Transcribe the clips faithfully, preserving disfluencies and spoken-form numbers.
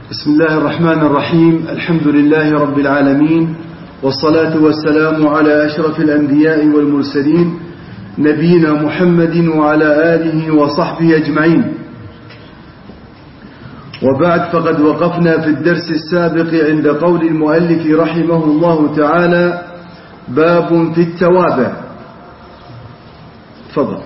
بسم الله الرحمن الرحيم. الحمد لله رب العالمين، والصلاة والسلام على أشرف الأنبياء والمرسلين نبينا محمد وعلى آله وصحبه أجمعين. وبعد، فقد وقفنا في الدرس السابق عند قول المؤلف رحمه الله تعالى: باب في التوابع. تفضل.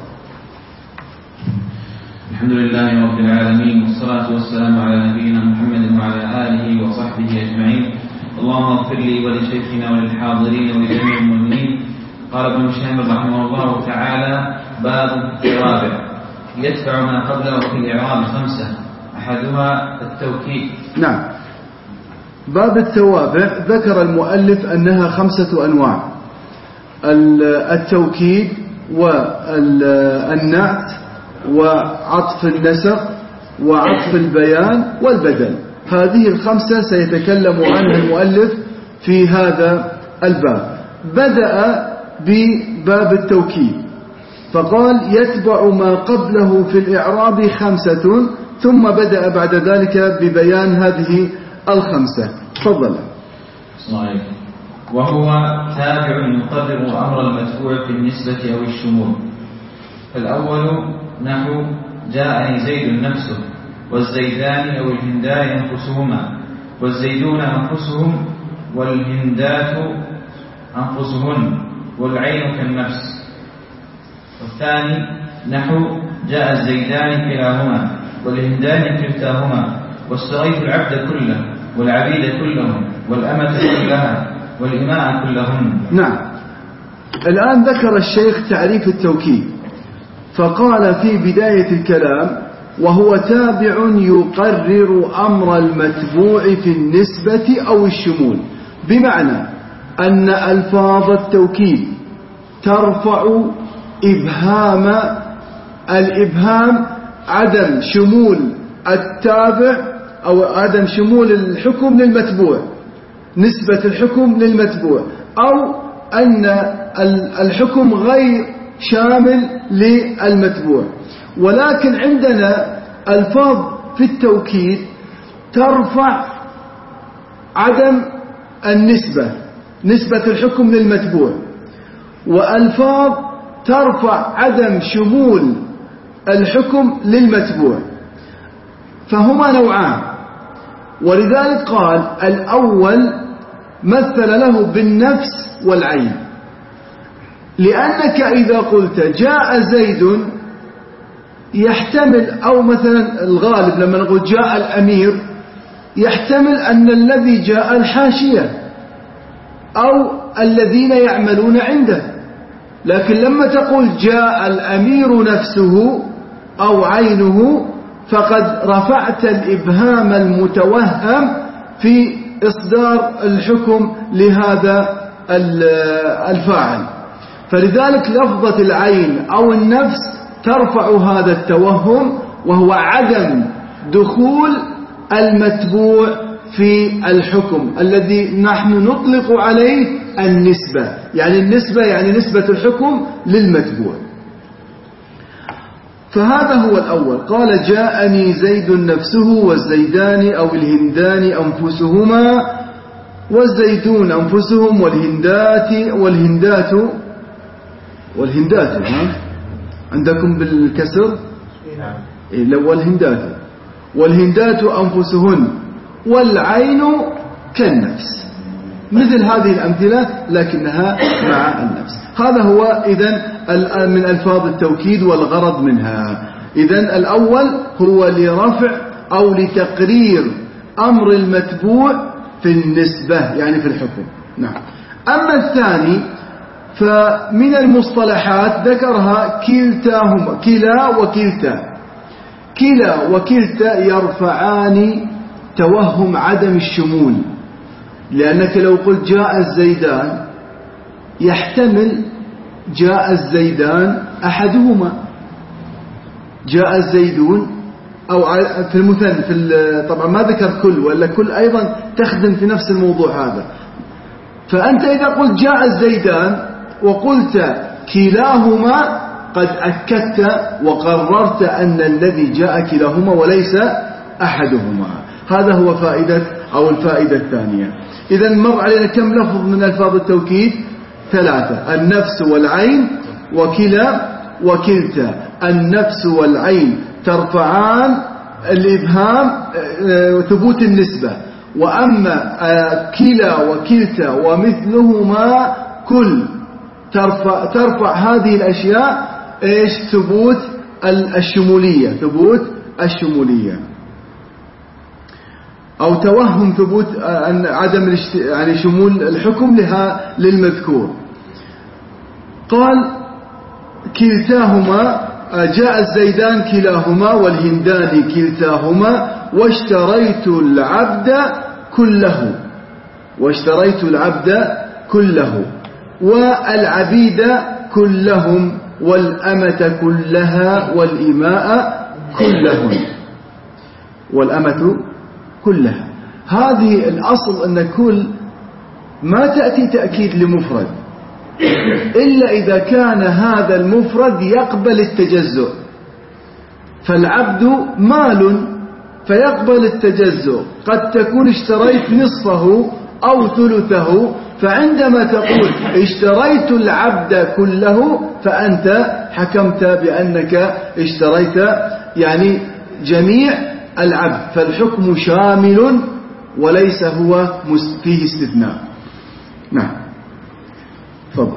الحمد لله رب العالمين، والصلاة والسلام على نبينا محمد وعلى آله وصحبه أجمعين. اللهم اغفر لي ولشيخنا وللحاضرين ولجميع المؤمنين. قال ابن هشام رحمه الله تعالى: باب التوابع يتبع ما قبله في الإعراب خمسة، أحدها التوكيد. نعم، باب التوابع ذكر المؤلف أنها خمسة أنواع: التوكيد والنعت وعطف النسق وعطف البيان والبدل. هذه الخمسة سيتكلم عنها المؤلف في هذا الباب. بدأ بباب التوكيد فقال: يتبع ما قبله في الإعراب خمسة، ثم بدأ بعد ذلك ببيان هذه الخمسة. تفضل. وهو تابع يقرر أمر المتبوع في النسبة أو الشمول. فالأول نحو: جاءني زيد نفسه، والزيدان أو الهندان أنفسهما، والزيدون أنفسهم، والهندات أنفسهن، والعين كالنفس. والثاني نحو: جاء الزيدان كلاهما، والهندان كلتاهما، واستغيث العبد كله، والعبيد كلهم، والأمة كلها، والإماء كلهن. نعم، الآن ذكر الشيخ تعريف التوكيد، فقال في بداية الكلام: وهو تابع يقرر أمر المتبوع في النسبة أو الشمول، بمعنى أن ألفاظ التوكيد ترفع إبهام الإبهام عدم شمول التابع أو عدم شمول الحكم للمتبوع، نسبة الحكم للمتبوع، أو أن الحكم غير شامل للمتبوع. ولكن عندنا ألفاظ في التوكيد ترفع عدم النسبة، نسبة الحكم للمتبوع، وألفاظ ترفع عدم شمول الحكم للمتبوع، فهما نوعان. ولذلك قال: الأول مثل له بالنفس والعين، لأنك إذا قلت جاء زيد يحتمل، أو مثلا الغالب لما نقول جاء الأمير يحتمل أن الذي جاء الحاشية أو الذين يعملون عنده، لكن لما تقول جاء الأمير نفسه أو عينه فقد رفعت الإبهام المتوهم في إصدار الحكم لهذا الفاعل. فلذلك لفظة العين أو النفس ترفع هذا التوهم، وهو عدم دخول المتبوع في الحكم الذي نحن نطلق عليه النسبة. يعني النسبة يعني نسبة الحكم للمتبوع. فهذا هو الأول. قال: جاءني زيد نفسه، والزيدان أو الهندان أنفسهما، والزيدون أنفسهم، والهندات والهندات والهندات ها؟ عندكم بالكسر إيه؟ لو الهندات والهندات أنفسهن، والعين كالنفس. مثل هذه الأمثلة لكنها مع النفس. هذا هو إذن من ألفاظ التوكيد والغرض منها. إذن الأول هو لرفع أو لتقرير أمر المتبوع في النسبة، يعني في الحكم. نعم. أما الثاني فمن المصطلحات ذكرها كلتاهما، كلا وكلتا. كلا وكلتا يرفعان توهم عدم الشمول، لأنك لو قلت جاء الزيدان يحتمل جاء الزيدان أحدهما، جاء الزيدون، أو في المثنى في طبعا ما ذكر كل، ولا كل أيضا تخدم في نفس الموضوع هذا. فأنت إذا قلت جاء الزيدان وقلت كلاهما قد أكدت وقررت أن الذي جاء كلاهما وليس أحدهما. هذا هو فائدة أو الفائدة الثانية. إذا مر علينا كم لفظ من ألفاظ التوكيد؟ ثلاثة: النفس والعين وكلا وكلتا. النفس والعين ترفعان الإبهام ثبوت النسبة، وأما كلا وكلتا ومثلهما كل ترفع, ترفع هذه الأشياء إيش؟ ثبوت الشمولية، ثبوت الشمولية أو توهم ثبوت عدم يعني شمول الحكم لها للمذكور. قال كلتاهما، جاء الزيدان كلاهما والهندان كلتاهما، واشتريت العبد كله، واشتريت العبد كله، والعبيد كلهم، والأمة كلها، والإماء كلهن، والأمة كلها. هذه الأصل أن كل ما تأتي تأكيد لمفرد إلا إذا كان هذا المفرد يقبل التجزؤ. فالعبد مال فيقبل التجزؤ، قد تكون اشتريت نصفه أو ثلثه، فعندما تقول اشتريت العبد كله فأنت حكمت بأنك اشتريت يعني جميع العبد، فالحكم شامل وليس هو فيه استثناء. نعم تفضل.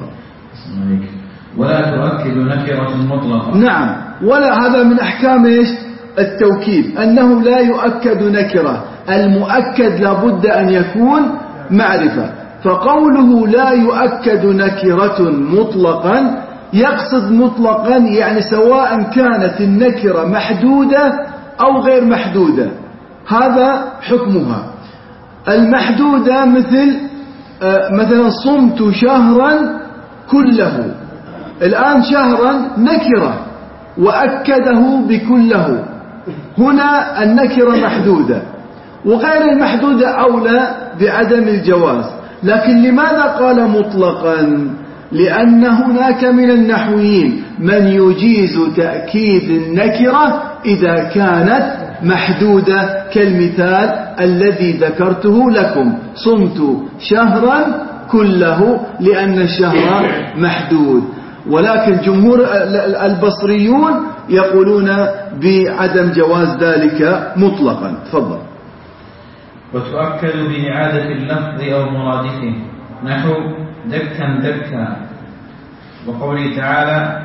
ولا تؤكد نكرة مطلقة. نعم، ولا هذا من أحكام إيش؟ التوكيد، أنه لا يؤكد نكرة، المؤكد لابد أن يكون معرفة. فقوله لا يؤكد نكرة مطلقا يقصد مطلقا يعني سواء كانت النكرة محدودة أو غير محدودة، هذا حكمها. المحدودة مثل مثلا صمت شهرا كله، الآن شهرا نكرة وأكده بكله، هنا النكرة محدودة، وغير المحدودة أولى بعدم الجواز. لكن لماذا قال مطلقا؟ لأن هناك من النحويين من يجيز تأكيد النكرة إذا كانت محدودة، كالمثال الذي ذكرته لكم: صمت شهرا كله، لأن الشهر محدود. ولكن جمهور البصريون يقولون بعدم جواز ذلك مطلقا. تفضل. وتؤكد بإعادة اللفظ أو مرادفه، نحو دكا دكا، وقوله تعالى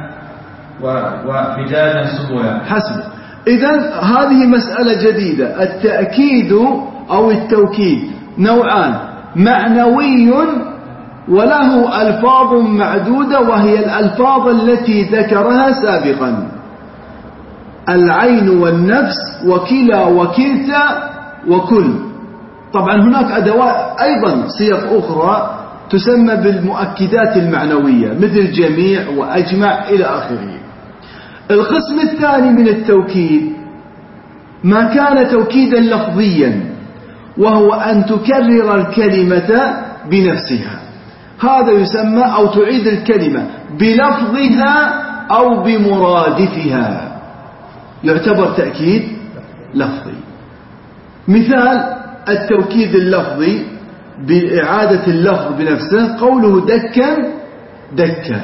وفجاجا سبلا. حسب. إذن هذه مسألة جديدة. التأكيد أو التوكيد نوعان: معنوي وله ألفاظ معدودة، وهي الألفاظ التي ذكرها سابقا: العين والنفس وكلا وكلتا وكل. طبعا هناك أدوات أيضا صيغ أخرى تسمى بالمؤكدات المعنوية مثل جميع وأجمع إلى آخره. القسم الثاني من التوكيد ما كان توكيدا لفظيا، وهو أن تكرر الكلمة بنفسها، هذا يسمى أو تعيد الكلمة بلفظها أو بمرادفها، يعتبر تأكيد لفظي. مثال التوكيد اللفظي بإعادة اللفظ بنفسه قوله دكا دكا،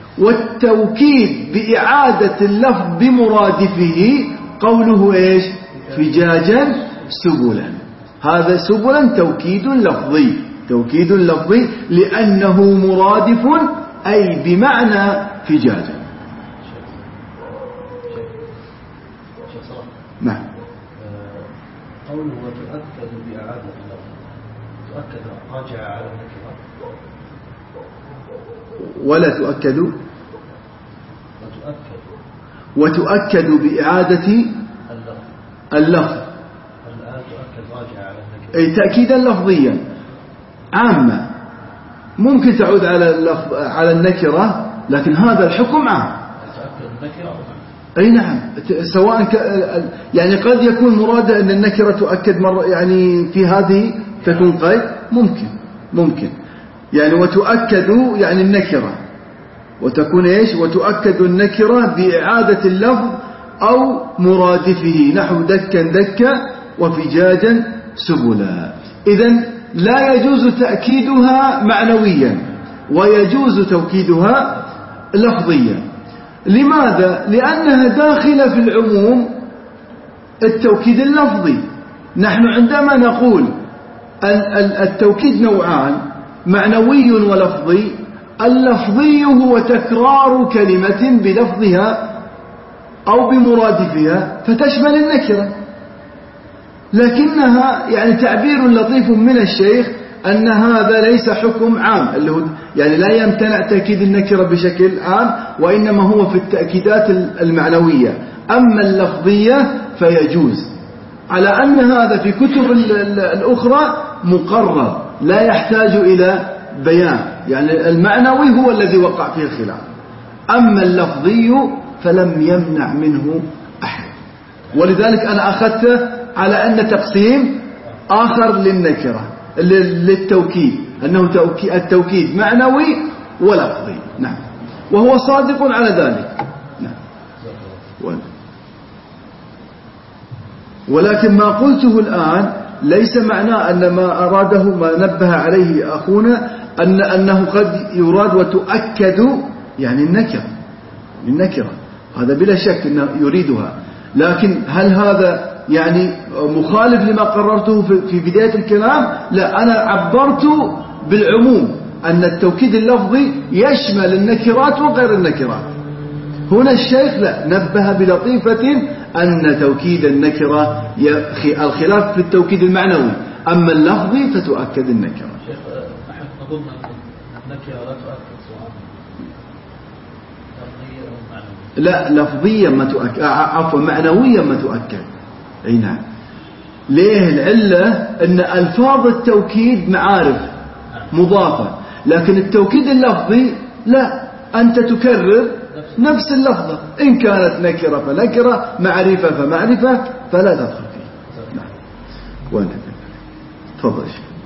والتوكيد بإعادة اللفظ بمرادفه قوله إيش؟ فجاجا سبلا. هذا سبلا توكيد لفظي، توكيد لفظي لأنه مرادف أي بمعنى فجاجا. نعم. قوله وتؤكد بإعادة اللفظ، تؤكد راجع على النكرة ولا تؤكد، وتؤكد وتؤكد بإعادة اللفظ اللفظ الآن تؤكد راجع على النكرة، أي تأكيدا لفظيا عامة، ممكن تعود على اللفظ على النكرة، لكن هذا الحكم عام. تؤكد النكرة أي نعم، سواء ك... يعني قد يكون مراده أن النكرة تؤكد مرة، يعني في هذه تكون قيد، ممكن ممكن يعني وتؤكد يعني النكرة، وتكون إيش؟ وتؤكد النكرة بإعادة اللفظ أو مرادفه، نحو دكا دكا وفجاجا سبلا. إذن لا يجوز تأكيدها معنويا ويجوز توكيدها لفظيا. لماذا؟ لأنها داخلة في العموم التوكيد اللفظي. نحن عندما نقول التوكيد نوعان، معنوي ولفظي، اللفظي هو تكرار كلمة بلفظها أو بمرادفها فتشمل النكرة، لكنها يعني تعبير لطيف من الشيخ أن هذا ليس حكم عام، اللي هو يعني لا يمتنع تأكيد النكرة بشكل عام، وإنما هو في التأكيدات المعنوية. أما اللفظية فيجوز، على أن هذا في كتب الأخرى مقرر لا يحتاج إلى بيان، يعني المعنوي هو الذي وقع فيه الخلاف، أما اللفظي فلم يمنع منه أحد. ولذلك أنا أخذت على أن تقسيم آخر للنكرة للتوكيد، أنه التوكيد معنوي ولفظي. نعم، وهو صادق على ذلك. نعم. ولكن ما قلته الآن ليس معناه أن ما أراده ما نبه عليه أخونا أن أنه قد يراد وتؤكد يعني النكرة النكرة هذا بلا شك أنه يريدها، لكن هل هذا يعني مخالف لما قررته في بداية الكلام؟ لا، أنا عبرت بالعموم أن التوكيد اللفظي يشمل النكرات وغير النكرات. هنا الشيخ لا، نبه بلطيفة أن توكيد النكرة الخلاف في التوكيد المعنوي، أما اللفظي فتؤكد النكرة. شيخ نحن نظن أن النكرة لا تؤكد سواء لفظيا أو معنويا. لا، لفظيا ما تؤكد، عفوا معنويا ما تؤكد. أي نعم. ليه؟ العلة أن ألفاظ التوكيد معارف مضافة، لكن التوكيد اللفظي لا، أنت تكرر نفس اللفظة، إن كانت نكرة فنكرة، معرفة فمعرفة، فلا تدخل فيه. نعم. وين تفضل.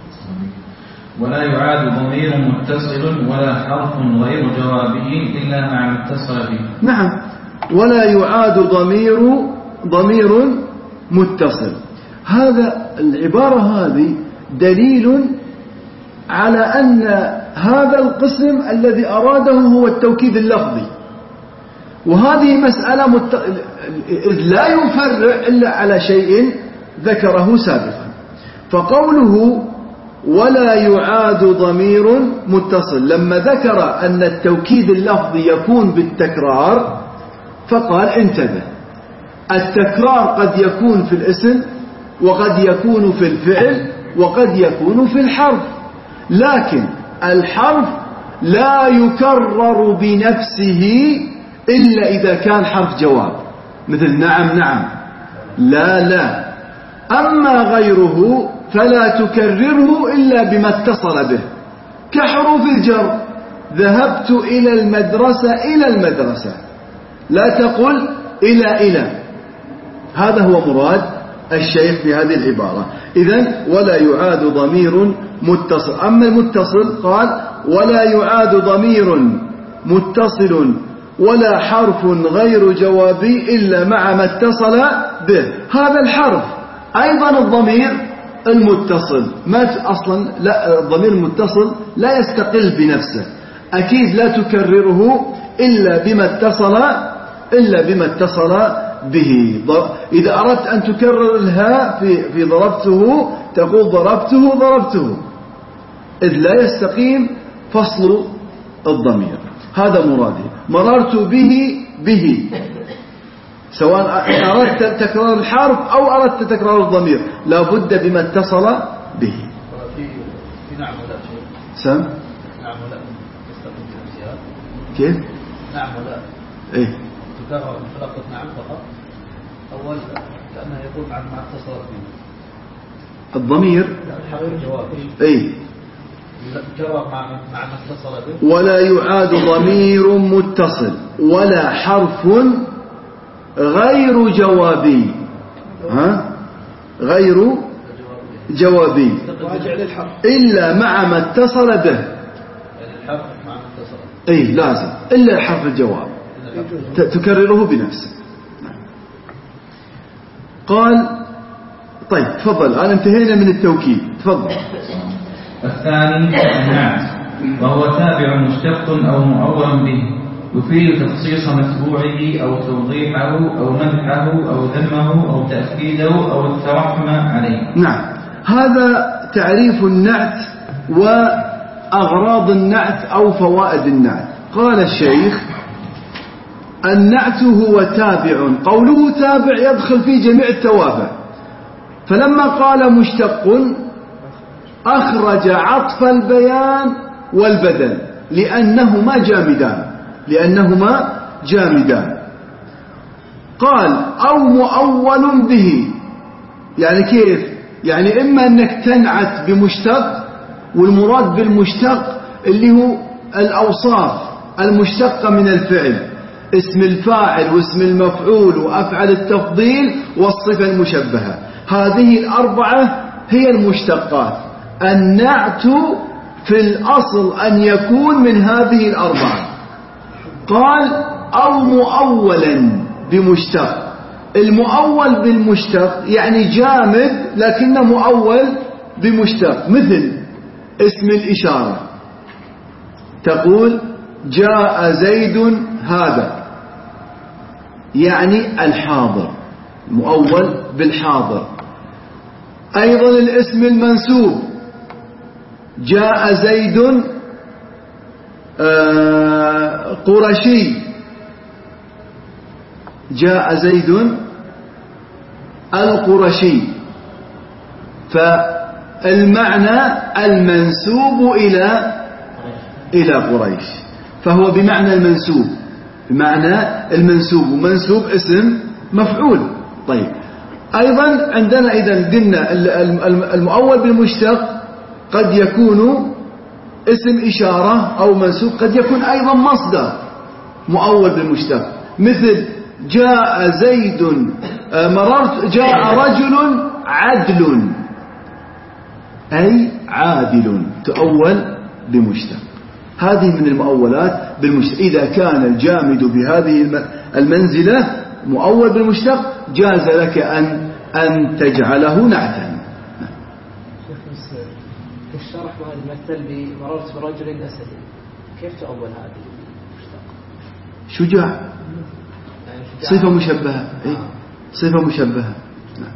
ولا يعاد ضمير متصل ولا حرف غير جوابي إلا مع متصل به. نعم، ولا يعاد ضمير ضمير متصل. هذا العبارة هذه دليل على أن هذا القسم الذي أراده هو التوكيد اللفظي، وهذه مسألة مت... لا يفرع إلا على شيء ذكره سابقا. فقوله ولا يعاد ضمير متصل، لما ذكر أن التوكيد اللفظي يكون بالتكرار فقال انتبه، التكرار قد يكون في الاسم وقد يكون في الفعل وقد يكون في الحرف، لكن الحرف لا يكرر بنفسه إلا إذا كان حرف جواب، مثل نعم نعم، لا لا. أما غيره فلا تكرره إلا بما اتصل به، كحروف الجر، ذهبت إلى المدرسة إلى المدرسة، لا تقل إلى إلى. هذا هو مراد الشيخ في هذه العبارة. إذن ولا يعاد ضمير متصل. أما المتصل قال ولا يعاد ضمير متصل ولا حرف غير جوابي إلا مع ما اتصل به. هذا الحرف أيضا الضمير المتصل ما أصلا لا، الضمير المتصل لا يستقل بنفسه، أكيد لا تكرره إلا بما اتصل إلا بما اتصل به. إذا أردت أن تكرر الهاء في في ضربته تقول ضربته ضربته، إذ لا يستقيم فصل الضمير. هذا مرادي. مررت به به، سواء أردت تكرار الحرف أو أردت تكرار الضمير لا بد بما اتصل به. في نعم ولا شيء سم نعم ولا يستقيم بنفسها. كيف نعم ولا إيه تكرر مطلقة نعم فقط، أول كأنه يقول مع ما اتصل به الضمير حرف جوابي. إيه ولا يعاد ضمير متصل ولا حرف غير جوابي، ها غير جوابي إلا مع ما اتصل به. أي لازم إلا حرف الجواب تكرره بنفسه. قال طيب تفضل، الآن انتهينا من التوكيد، تفضل. الثاني النعت، وهو تابع مشتق أو مؤول به، يفيد تخصيص متبوعه أو توضيحه أو مدحه أو ذمه أو تأكيده أو الترحم عليه. نعم، هذا تعريف النعت وأغراض النعت أو فوائد النعت. قال الشيخ: النعت هو تابع. قوله تابع يدخل في جميع التوابع، فلما قال مشتق أخرج عطف البيان والبدل لأنهما جامدان لأنهما جامدان قال: أو مؤول به. يعني كيف؟ يعني إما أنك تنعت بمشتق، والمراد بالمشتق اللي هو الأوصاف المشتقة من الفعل، اسم الفاعل واسم المفعول وأفعل التفضيل والصفة المشبهة، هذه الأربعة هي المشتقات. النعت في الأصل أن يكون من هذه الأربعة. قال: أو مؤولا بمشتق. المؤول بالمشتق يعني جامد لكنه مؤول بمشتق، مثل اسم الإشارة، تقول: جاء زيد هذا، يعني الحاضر، مؤول بالحاضر. أيضا الاسم المنسوب، جاء زيد قرشي، جاء زيد القرشي، فالمعنى المنسوب إلى إلى قريش، فهو بمعنى المنسوب، بمعنى المنسوب، ومنسوب اسم مفعول. طيب، أيضا عندنا إذا قلنا المؤول بالمشتق قد يكون اسم إشارة أو منسوب، قد يكون أيضا مصدر مؤول بالمشتق، مثل جاء زيد مررت، جاء رجل عدل، أي عادل، تؤول بمشتق. هذه من المؤولات بالمشتق. إذا كان الجامد بهذه المنزلة مؤول بالمشتق جاز لك أن أن تجعله نعتا. في الشرح وهذا المثل بمررت برجل أسد، كيف تؤول هذه المشتق؟ شجاع، يعني شجاع صفة مشبهة. آه. إيه؟ صفة مشبهة. نعم.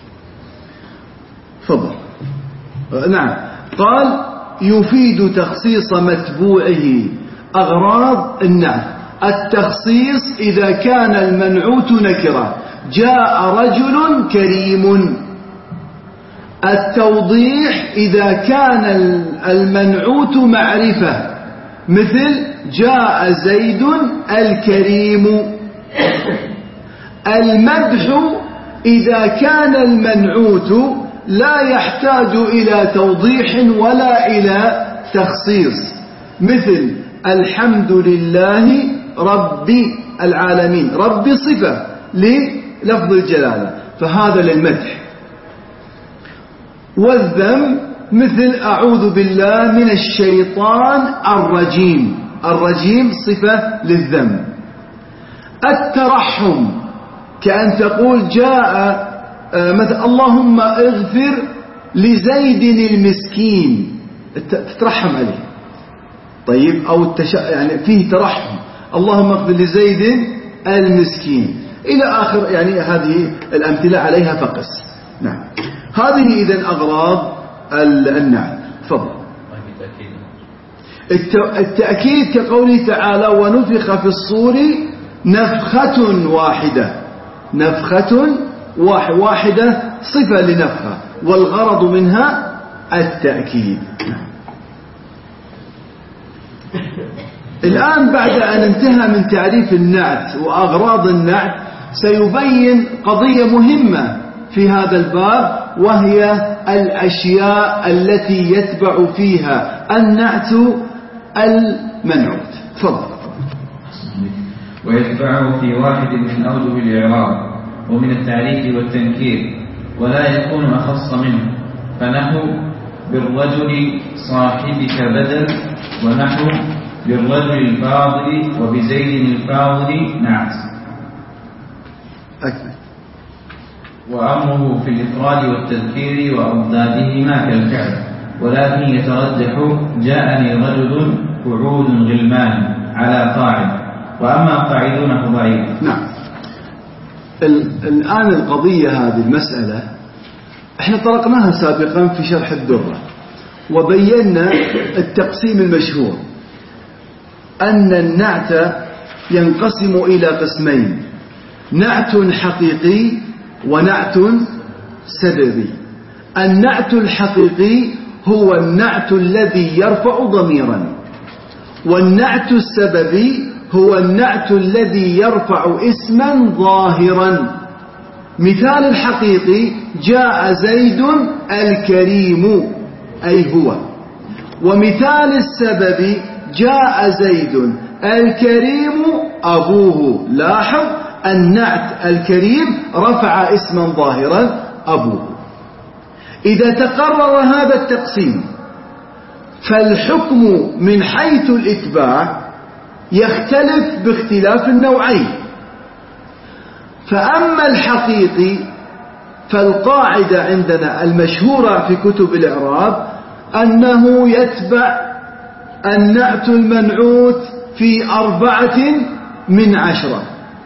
تفضل. نعم. قال: يفيد تخصيص متبوعه. أغراض النعت: التخصيص إذا كان المنعوت نكرة، جاء رجل كريم. التوضيح إذا كان المنعوت معرفة، مثل جاء زيد الكريم. المدح إذا كان المنعوت لا يحتاج إلى توضيح ولا إلى تخصيص، مثل الحمد لله رب العالمين. رب صفة للفظ الجلالة، فهذا للمدح. والذم مثل أعوذ بالله من الشيطان الرجيم. الرجيم صفة للذم. الترحم كأن تقول جاء مثل اللهم اغفر لزيد المسكين، تترحم عليه. طيب، أو التش... يعني فيه ترحم، اللهم اغفر لزيد المسكين إلى آخر، يعني هذه الأمثلة عليها فقس. نعم، هذه إذن أغراض النعت. تفضل. التأكيد كقوله تعالى: ونفخ في الصور نفخة واحدة. نفخة واحدة صفة لنفخة، والغرض منها التأكيد. الآن بعد أن انتهى من تعريف النعت وأغراض النعت، سيبين قضية مهمة في هذا الباب، وهي الأشياء التي يتبع فيها النعت المنعوت. تفضل. ويتبعه في واحد من أوجه الإعراب ومن التعريف والتنكير، ولا يكون أخص منه، فنحو بالرجل صاحبك بدل، ونحو بالرجل الفاضل وبزيد الفاضل نعت. أكمل. وأمره في الإفراد والتذكير وأضدادهما كالفعل، ولكن يترجح جاءني رجل قعود غلمان على قاعد، وأما قاعدون فضعيف. نعم. الآن القضية هذه المسألة احنا طرقناها سابقا في شرح الدرة، وبينا التقسيم المشهور أن النعت ينقسم إلى قسمين: نعت حقيقي ونعت سببي. النعت الحقيقي هو النعت الذي يرفع ضميرا، والنعت السببي هو النعت الذي يرفع اسما ظاهرا. مثال الحقيقي: جاء زيد الكريم، أي هو. ومثال السبب: جاء زيد الكريم أبوه. لاحظ النعت الكريم رفع اسما ظاهرا أبوه. إذا تقرر هذا التقسيم فالحكم من حيث الإتباع يختلف باختلاف النوعين. فأما الحقيقي فالقاعدة عندنا المشهورة في كتب الإعراب أنه يتبع النعت المنعوت في أربعة من عشرة،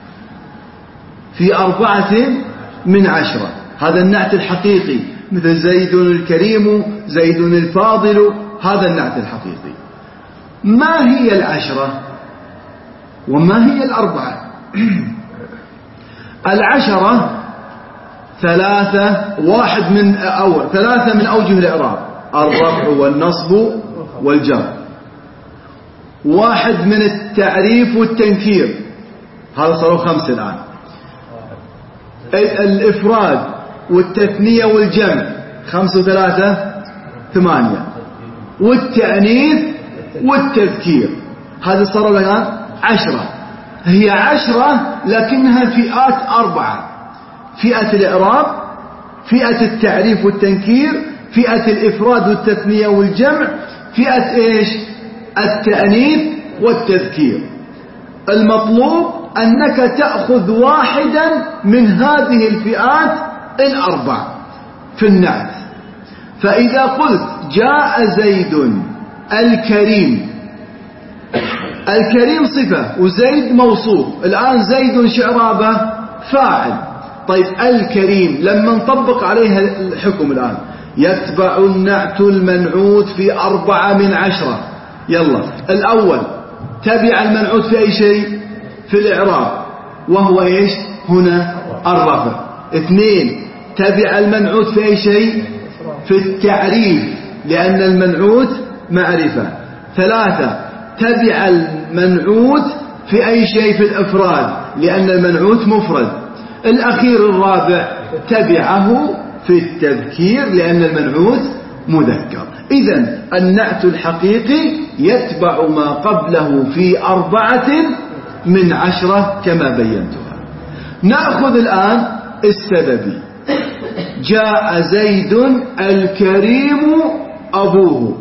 في أربعة من عشرة. هذا النعت الحقيقي، مثل زيد الكريم، زيد الفاضل، هذا النعت الحقيقي. ما هي العشرة وما هي الأربعة؟ العشرة ثلاثة، واحد من أول ثلاثة من أوجه الإعراب: الرفع والنصب والجر. واحد من التعريف والتنكير، هذا صاروا خمسة الآن. الإفراد والتثنية والجمع، خمسة وثلاثة ثمانية. والتأنيث والتذكير، هذا صاروا الآن عشرة. هي عشرة لكنها فئات أربعة: فئة الإعراب، فئة التعريف والتنكير، فئة الإفراد والتثنية والجمع، فئة إيش؟ التأنيث والتذكير. المطلوب أنك تأخذ واحدا من هذه الفئات الأربع في النعت. فإذا قلت جاء زيد الكريم، الكريم صفة وزيد موصوف. الآن زيد شعرابة فاعل. طيب الكريم لما نطبق عليها الحكم الآن يتبع النعت المنعوت في أربعة من عشرة. يلا، الأول تبع المنعوت في أي شيء؟ في الإعراب، وهو إيش هنا؟ الرفع. اثنين، تبع المنعوت في أي شيء؟ في التعريف، لأن المنعوت معرفة. ثلاثة، تبع المنعوت في أي شيء؟ في الإفراد، لأن المنعوت مفرد. الأخير الرابع، تبعه في التذكير، لأن المنعوت مذكر. إذن النعت الحقيقي يتبع ما قبله في أربعة من عشرة كما بينتها. نأخذ الآن السببي: جاء زيد الكريم أبوه.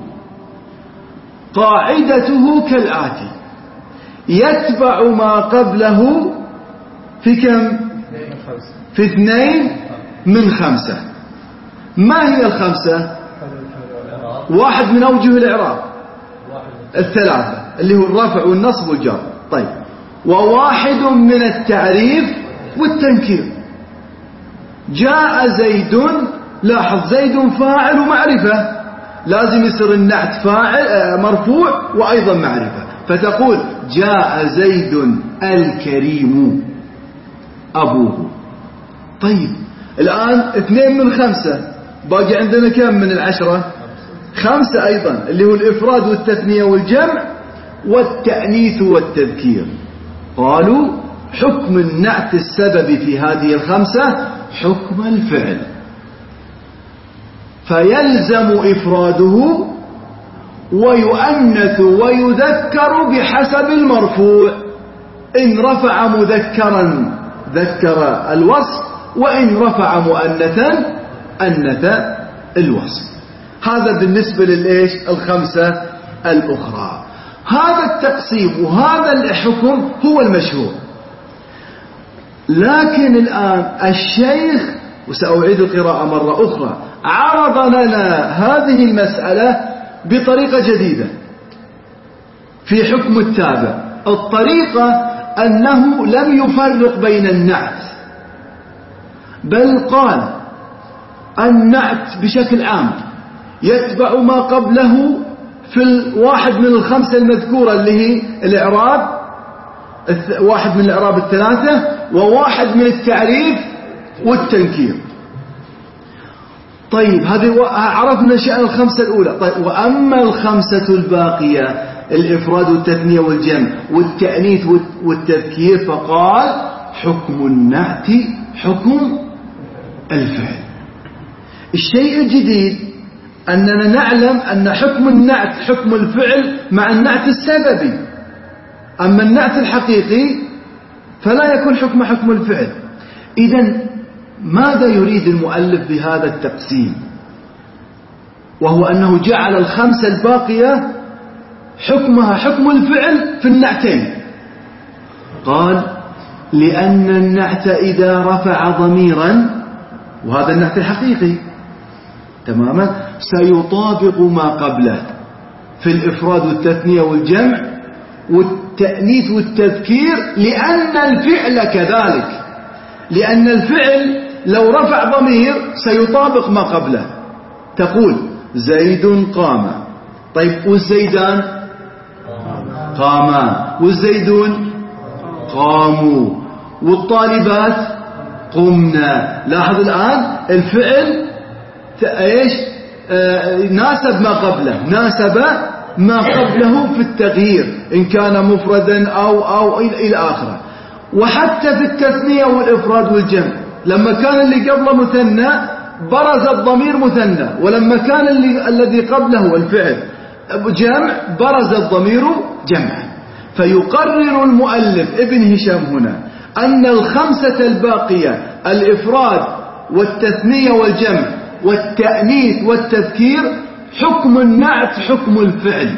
قاعدته كالآتي: يتبع ما قبله في كم؟ في اثنين من خمسة. ما هي الخمسة؟ واحد من أوجه الإعراب الثلاثة اللي هو الرفع والنصب والجر. طيب، وواحد من التعريف والتنكير. جاء زيد، لاحظ زيد فاعل ومعرفة، لازم يصير النعت فاعل مرفوع وأيضا معرفة، فتقول جاء زيد الكريم أبوه. طيب الآن اثنين من خمسة، باقي عندنا كم من العشرة؟ خمسة أيضا، اللي هو الإفراد والتثنية والجمع والتأنيث والتذكير. قالوا حكم النعت السبب في هذه الخمسة حكم الفعل، فيلزم إفراده ويؤنث ويذكر بحسب المرفوع. إن رفع مذكرا ذكر الوصف، وإن رفع مؤنثا أنث الوصف. هذا بالنسبة للإيش؟ الخمسة الأخرى. هذا التقسيم وهذا الحكم هو المشهور. لكن الآن الشيخ وسأعيد القراءة مرة أخرى، عرض لنا هذه المسألة بطريقة جديدة في حكم التابع. الطريقة أنه لم يفرق بين النعت، بل قال النعت بشكل عام يتبع ما قبله في الواحد من الخمسة المذكورة اللي هي الإعراب، واحد من الإعراب الثلاثة، وواحد من التعريف والتنكير. طيب هذه عرفنا شأن الخمسة الأولى. طيب وأما الخمسة الباقية الإفراد والتثنية والجمع والتأنيث والتذكير، فقال حكم النعت حكم الفعل. الشيء الجديد أننا نعلم أن حكم النعت حكم الفعل مع النعت السببي، أما النعت الحقيقي فلا يكون حكم حكم الفعل. إذن ماذا يريد المؤلف بهذا التقسيم؟ وهو أنه جعل الخمسة الباقية حكمها حكم الفعل في النعتين. قال لأن النعت إذا رفع ضميرا، وهذا النعت الحقيقي تماما، سيطابق ما قبله في الإفراد والتثنية والجمع والتأنيث والتذكير، لأن الفعل كذلك، لأن الفعل لو رفع ضمير سيطابق ما قبله. تقول زيد قام، طيب والزيدان قاما، والزيدون قاموا، والطالبات قمنا. لاحظ الآن الفعل ايش آه ناسب ما قبله، ناسب ما قبله في التغيير إن كان مفردا أو, أو إلى آخره. وحتى في التثنية والإفراد والجمع، لما كان اللي قبله مثنى برز الضمير مثنى، ولما كان اللي الذي قبله الفعل جمع برز الضمير جمعا. فيقرر المؤلف ابن هشام هنا أن الخمسة الباقية الإفراد والتثنية والجمع والتأنيث والتذكير حكم النعت حكم الفعل،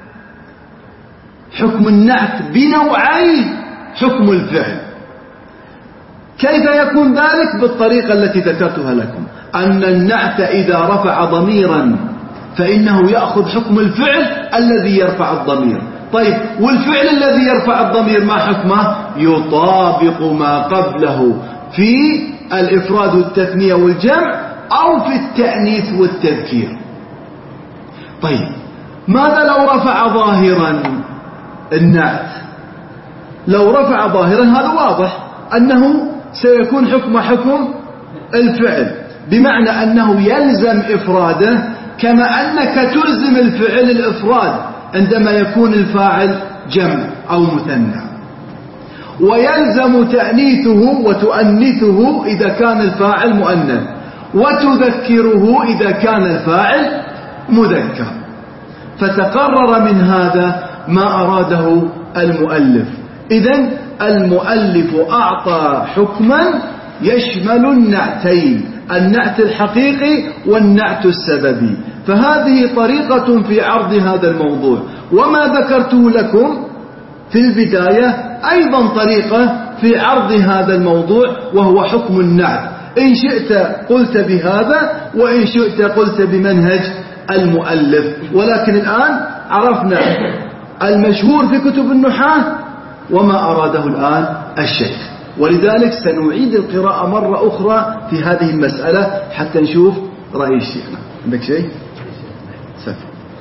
حكم النعت بنوعي حكم الفعل. كيف يكون ذلك؟ بالطريقة التي ذكرتها لكم، أن النعت إذا رفع ضميرا فإنه يأخذ حكم الفعل الذي يرفع الضمير. طيب والفعل الذي يرفع الضمير ما حكمه؟ يطابق ما قبله في الإفراد والتثنية والجمع أو في التأنيث والتذكير. طيب ماذا لو رفع ظاهرا النعت؟ لو رفع ظاهرا هذا واضح أنه سيكون حكم حكم الفعل، بمعنى أنه يلزم إفراده كما أنك تلزم الفعل الإفراد عندما يكون الفاعل جمع أو مثنى، ويلزم تأنيثه وتؤنثه إذا كان الفاعل مؤنث، وتذكره إذا كان الفاعل مذكر. فتقرر من هذا ما أراده المؤلف. إذن المؤلف أعطى حكما يشمل النعتين، النعت الحقيقي والنعت السببي. فهذه طريقة في عرض هذا الموضوع، وما ذكرته لكم في البداية أيضا طريقة في عرض هذا الموضوع، وهو حكم النعت. إن شئت قلت بهذا، وإن شئت قلت بمنهج المؤلف. ولكن الآن عرفنا المشهور في كتب النحاة وما أراده الآن الشيخ، ولذلك سنعيد القراءة مرة أخرى في هذه المسألة حتى نشوف رأي الشيخنا. عندك شيء؟ سفر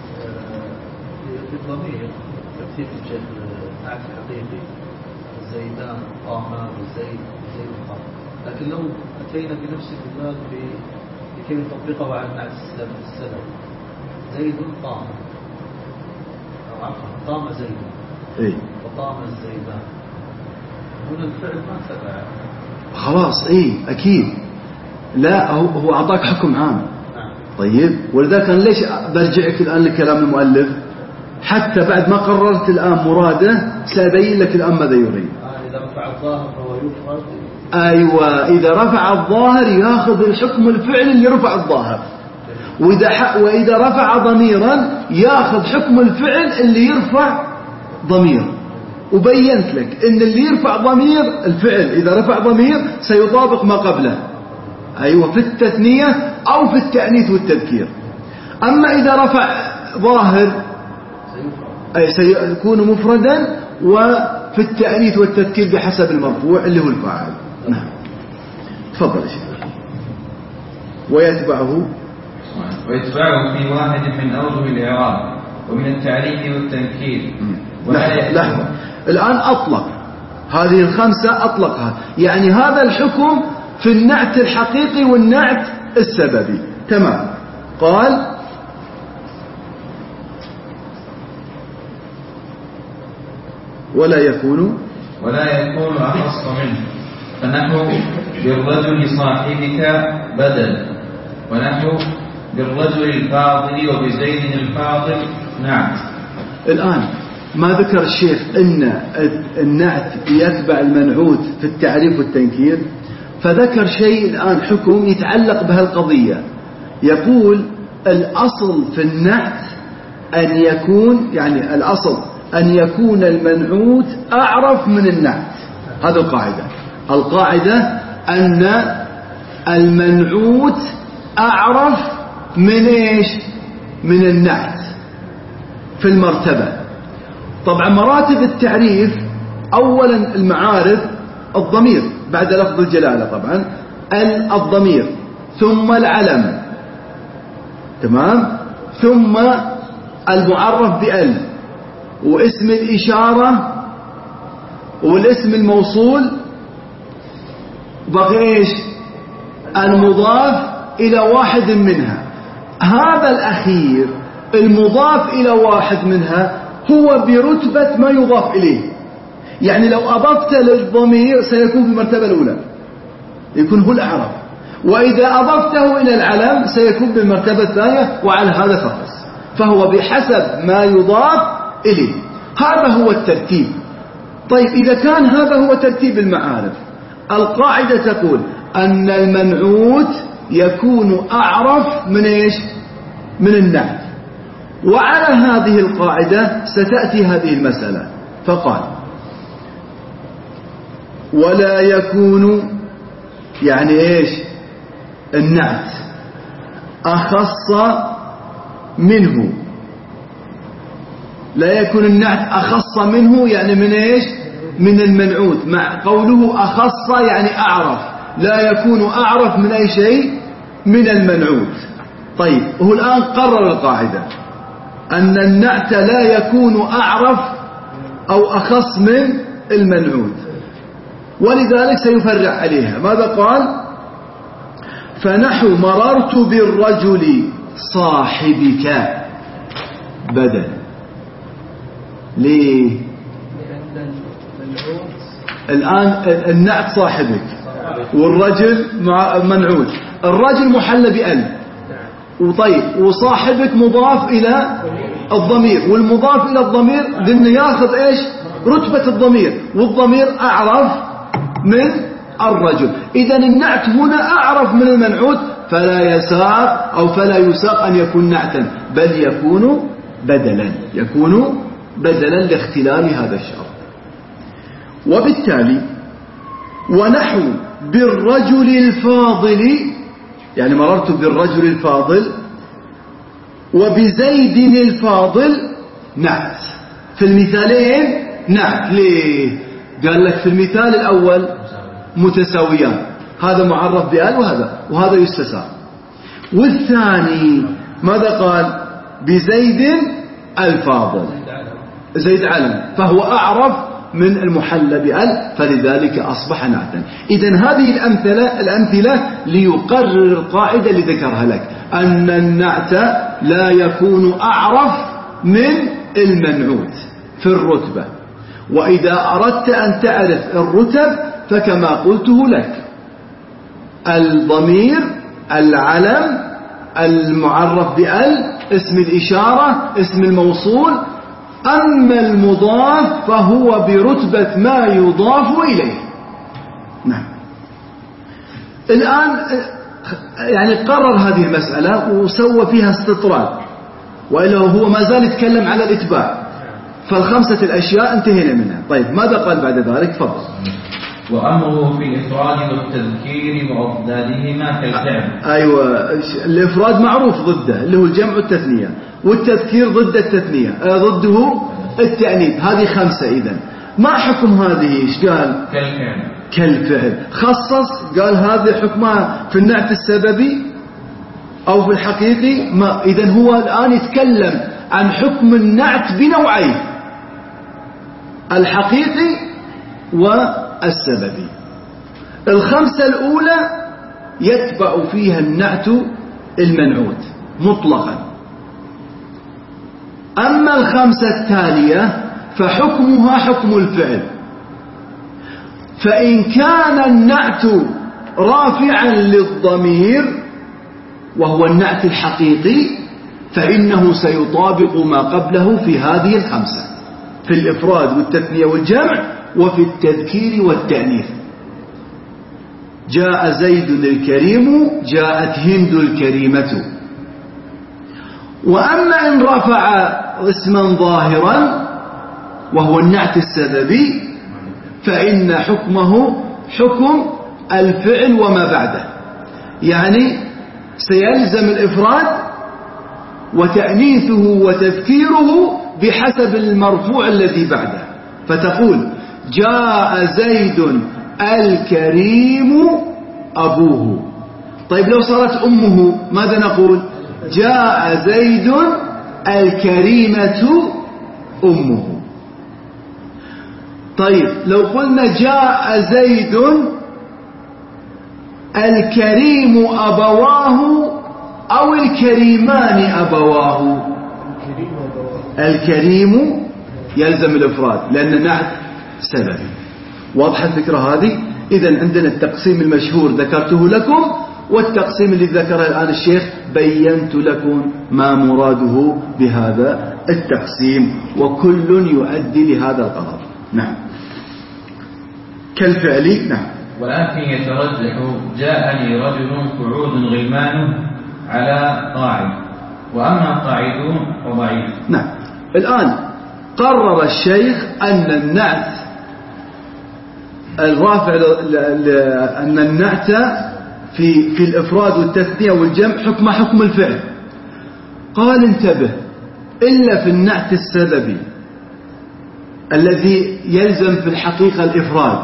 بالضمير تكتيب الجد نعت حقيقي الزيدان قاما والزيد زيد قام، لكن لو أتينا بنفس المثال لكي نطبقه على النعت السبب، زيد قام أو عفوا قام زيد إيه؟ وقام الزيدان، هنا الفعل ما تبع خلاص. إيه أكيد، لا هو هو أعطاك حكم عام. طيب ولذلك أنا ليش برجعك الآن لكلام المؤلف؟ حتى بعد ما قررت الآن مراده سأبين لك الآن ماذا يريد. إذا رفع الظاهر فهو يفرد. أيوة، إذا رفع الظاهر يأخذ الحكم الفعل اللي رفع الظاهر، وإذا وإذا رفع ضميرا يأخذ حكم الفعل اللي يرفع ضمير. وبينت لك إن اللي يرفع ضمير الفعل إذا رفع ضمير سيطابق ما قبله، أيوة في التثنية أو في التأنيث والتذكير. أما إذا رفع ظاهر أي سيكون مفردا، وفي التأنيث والتذكير بحسب المرفوع اللي هو الفاعل. نعم تفضل يا شيخ. ويتبعه ويتبعه في واحد من أوجه الإعراب ومن التعريف والتنكير. لحظة, لحظة. الآن أطلق هذه الخمسة، أطلقها يعني هذا الحكم في النعت الحقيقي والنعت السببي. تمام. قال ولا يكون ولا يكون أخص منه، فنحو بالرجل صاحبك بدل، ونحو بالرجل الفاضل وبزيد الفاضل نعت. الآن ما ذكر الشيخ أن النعت يتبع المنعوت في التعريف والتنكير، فذكر شيء الآن حكم يتعلق بهالقضية. يقول الأصل في النعت أن يكون، يعني الأصل أن يكون المنعوت أعرف من النعت. هذا القاعدة. القاعدة أن المنعوت أعرف من إيش؟ من النعت في المرتبة. طبعا مراتب التعريف أولا المعارف الضمير بعد لفظ الجلالة، طبعا الضمير، ثم العلم، تمام، ثم المعرف بأل، واسم الإشارة، والاسم الموصول، بقي إيش؟ المضاف إلى واحد منها. هذا الأخير المضاف إلى واحد منها هو برتبة ما يضاف إليه. يعني لو أضفت للضمير سيكون في المرتبة الأولى، يكون هو الأعرف، وإذا أضفته إلى العلم سيكون بالمرتبة الثانية، وعلى هذا فقس. فهو بحسب ما يضاف إليه. هذا هو الترتيب. طيب إذا كان هذا هو ترتيب المعارف، القاعدة تقول أن المنعوت يكون أعرف من إيش؟ من النعت. وعلى هذه القاعدة ستأتي هذه المسألة. فقال ولا يكون، يعني إيش؟ النعت أخص منه. لا يكون النعت أخص منه يعني من إيش؟ من المنعوت. مع قوله أخص يعني أعرف، لا يكون أعرف من أي شيء من المنعوت. طيب هو الآن قرر القاعدة أن النعت لا يكون أعرف أو أخص من المنعوت، ولذلك سيفرع عليها. ماذا قال؟ فنحو مررت بالرجل صاحبك بدل. ليه؟ الآن النعت صاحبك والرجل منعوت. الرجل محل بأل، وطيب وصاحبك مضاف إلى الضمير، والمضاف إلى الضمير قلنا ياخذ إيش؟ رتبة الضمير، والضمير أعرف من الرجل. إذا النعت هنا أعرف من المنعوت، فلا يساق أو فلا يساق أن يكون نعتا، بل يكون بدلا، يكون بدلا لاختلال هذا الشرط. وبالتالي ونحو بالرجل الفاضل، يعني مررت بالرجل الفاضل وبزيد الفاضل نعت. في المثالين نعت. ليه؟ قال لك في المثال الأول متساويان، هذا معرف بأل وهذا وهذا يستساغ. والثاني ماذا قال؟ بزيد الفاضل، زيد علم، فهو أعرف من المحل بأل، فلذلك أصبح نعتا. إذن هذه الأمثلة الأمثلة ليقرر القاعدة اللي ذكرها لك، أن النعت لا يكون أعرف من المنعوت في الرتبة. وإذا أردت أن تعرف الرتب فكما قلته لك: الضمير، العلم، المعرف بأل، اسم الإشارة، اسم الموصول. أما المضاف فهو برتبة ما يضاف إليه. نعم. الآن يعني قرر هذه المسألة وسوى فيها استطراد، وإلا هو ما زال يتكلم على الإتباع. فالخمسة الأشياء انتهينا منها. طيب ماذا قال بعد ذلك؟ تفضل. وأمره في الإفراد والتذكير وأضدادهما كالفعل. أيوة، الإفراد معروف ضده اللي هو الجمع والتثنية، والتذكير ضد التثنية ضده التأنيث. هذه خمسة. إذن ما حكم هذه؟ إيش قال؟ كالفعل. كالفعل. خصص قال هذه حكمها في النعت السببي أو في الحقيقي ما. إذن هو الآن يتكلم عن حكم النعت بنوعين، الحقيقي والسببي. الخمسة الأولى يتبع فيها النعت المنعوت مطلقا، أما الخمسة التالية فحكمها حكم الفعل. فإن كان النعت رافعا للضمير وهو النعت الحقيقي فإنه سيطابق ما قبله في هذه الخمسة، في الإفراد والتثنية والجمع وفي التذكير والتأنيث. جاء زيد الكريم، جاءت هند الكريمة. وأما إن رفع اسما ظاهرا وهو النعت السببي فإن حكمه حكم الفعل وما بعده، يعني سيلزم الإفراد وتأنيثه وتذكيره بحسب المرفوع الذي بعده. فتقول جاء زيد الكريم أبوه. طيب لو صارت أمه ماذا نقول؟ جاء زيد الكريمة أمه. طيب لو قلنا جاء زيد الكريم أبواه أو الكريمان أبواه، الكريم يلزم الإفراد لأن نعت سببي. واضحة الفكرة هذه؟ إذن عندنا التقسيم المشهور ذكرته لكم، والتقسيم اللي ذكره الآن الشيخ بينت لكم ما مراده بهذا التقسيم، وكل يؤدي لهذا الغرض. نعم. كالفعل. نعم. ولكن يترجح جاءني رجل قعود غلمانه على قاعد، وأما قاعدون فضعيف. نعم. الآن قرر الشيخ أن النعت الرافع أن النعت في في الإفراد والتثنية والجمع حكم حكم الفعل. قال انتبه، إلا في النعت السببي الذي يلزم في الحقيقة الإفراد،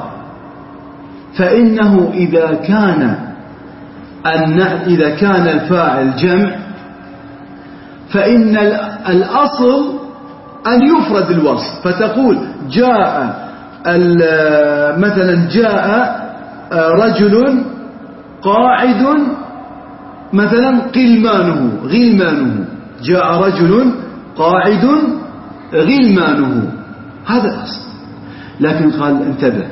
فإنه إذا كان إذا كان الفاعل جمع فإن الأصل أن يفرد الوصف. فتقول جاء مثلا جاء رجل قاعد مثلا قلمانه غلمانه، جاء رجل قاعد غلمانه، هذا الأصل. لكن قال انتبه،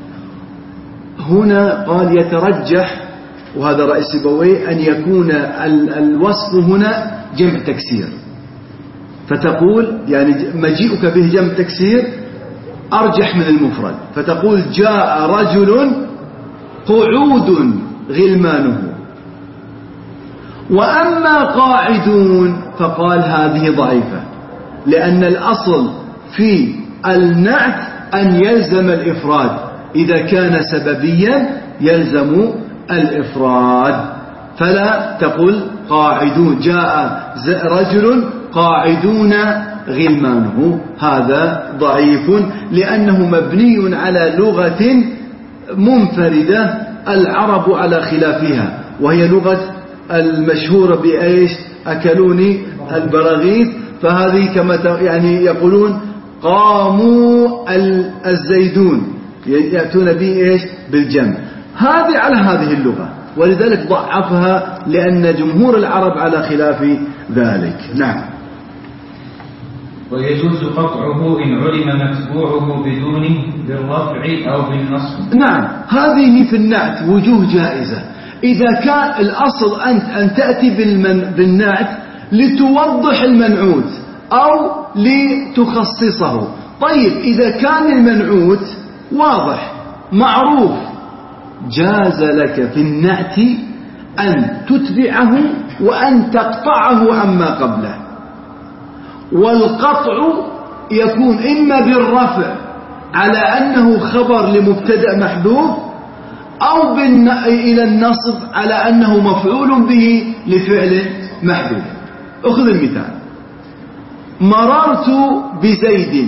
هنا قال يترجح، وهذا رأي سيبويه، أن يكون الوصف هنا جمع تكسير. فتقول يعني مجيئك به جمع تكسير أرجح من المفرد، فتقول جاء رجل قعود غلمانه. وأما قاعدون فقال هذه ضعيفة، لأن الأصل في النعت أن يلزم الإفراد، إذا كان سببيا يلزم الإفراد. فلا تقول قاعدون جاء رجل قاعدون غلمانه، هذا ضعيف لأنه مبني على لغة منفردة العرب على خلافها، وهي لغة المشهورة بإيش؟ أكلوني البراغيث. فهذه كما يعني يقولون قاموا الزيدون، يأتون به إيش؟ بالجمع. هذه على هذه اللغة، ولذلك ضعفها لأن جمهور العرب على خلاف ذلك. نعم. ويجوز قطعه إن علم متبوعه بدونه بالرفع أو بالنصب. نعم، هذه في النعت وجوه جائزة. إذا كان الأصل أنت أن تأتي بالمن بالنعت لتوضح المنعوت أو لتخصصه. طيب إذا كان المنعوت واضح معروف جاز لك في النعت أن تتبعه وأن تقطعه عما قبله. والقطع يكون إما بالرفع على أنه خبر لمبتدأ محذوف، أو إلى النصب على أنه مفعول به لفعل محذوف. أخذ المثال: مررت بزيد،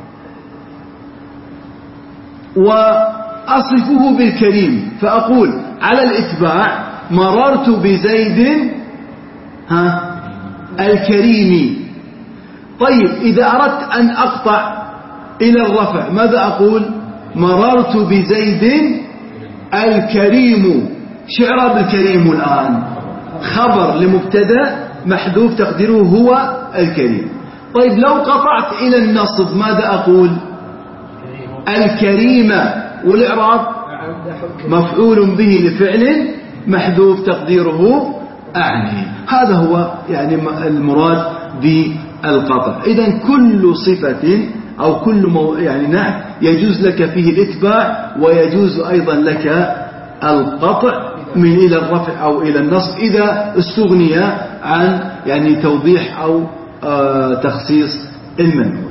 وأصفه بالكريم، فأقول على الإتباع: مررت بزيد ها الكريم. طيب إذا أردت أن أقطع إلى الرفع ماذا أقول؟ مررت بزيد الكريم. شعر بالكريم الآن خبر لمبتدأ محذوف تقديره هو الكريم. طيب لو قطعت إلى النصب ماذا أقول؟ الكريم، والإعراب مفعول به لفعل محذوف تقديره أعني. هذا هو يعني المراد بالقطع. إذن كل صفة أو كل مو يعني نعم يجوز لك فيه الإتباع، ويجوز أيضا لك القطع من إلى الرفع أو إلى النصب إذا استغني عن يعني توضيح أو آه تخصيص المنعوت.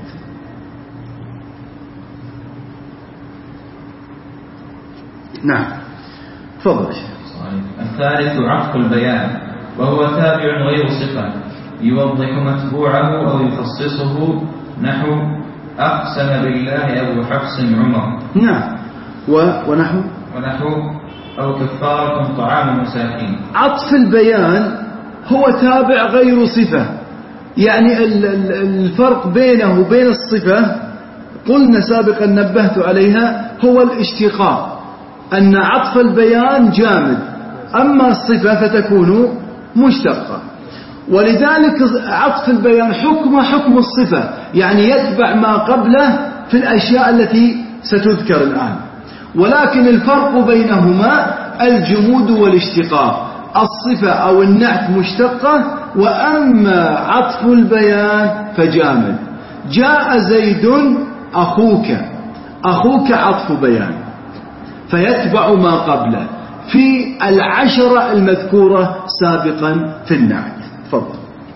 نعم تفضل. الثالث عطف البيان، وهو تابع غير صفة يوضح متبوعه أو يخصصه، نحو أقسم بالله أبو حفص عمر. نعم ونحو ونحو أو كفارة طعام مساكين. عطف البيان هو تابع غير صفة، يعني الفرق بينه وبين الصفة قلنا سابقا نبهت عليها هو الاشتقاق، أن عطف البيان جامد، أما الصفة فتكون مشتقة. ولذلك عطف البيان حكم حكم الصفة، يعني يتبع ما قبله في الأشياء التي ستذكر الآن. ولكن الفرق بينهما الجمود والاشتقاق. الصفة أو النعت مشتقة، وأما عطف البيان فجامد. جاء زيد أخوك، أخوك عطف بيان فيتبع ما قبله في العشرة المذكورة سابقا في النعت. تفضل.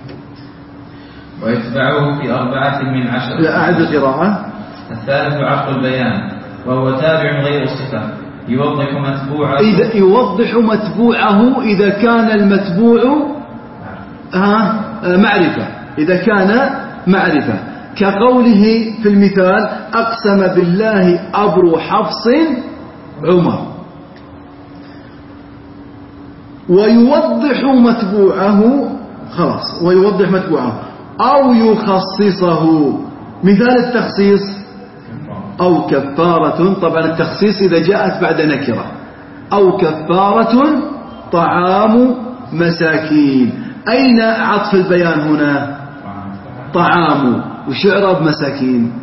ويتبعه في أربعة من عشرة. لا أعد القراءة. الثالث عطف البيان، وهو تابع غير صفة يوضح متبوعه. إذا يوضح متبوعه إذا كان المتبوع ها معرفة، إذا كان معرفة، كقوله في المثال: أقسم بالله أبو حفص عمر. ويوضح متبوعه خلاص، ويوضح متبوعه أو يخصصه. مثال التخصيص: أو كفارة. طبعا التخصيص إذا جاءت بعد نكرة. أو كفارة طعام مساكين. أين عطف البيان هنا؟ طعام. وشعر بمساكين.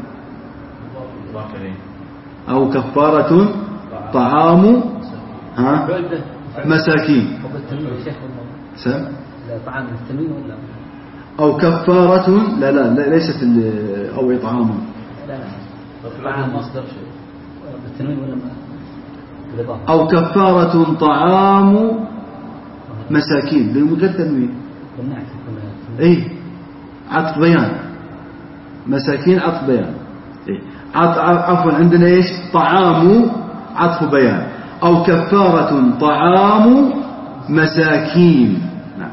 أو كفارة طعام ها مساكين. سم طعام التنوين ولا أو كفارة؟ لا لا, لا ليست أو إطعام. لا لا طعام مصدر شيء بالتنوين ولا بالإضافة. أو كفارة طعام مساكين بالمجرد تنوين. إيه عطف بيان. مساكين عطف بيان. إيه عفوا عندنا إيش؟ طعام عطف بيان. أو كفارة طعام مساكين. نعم.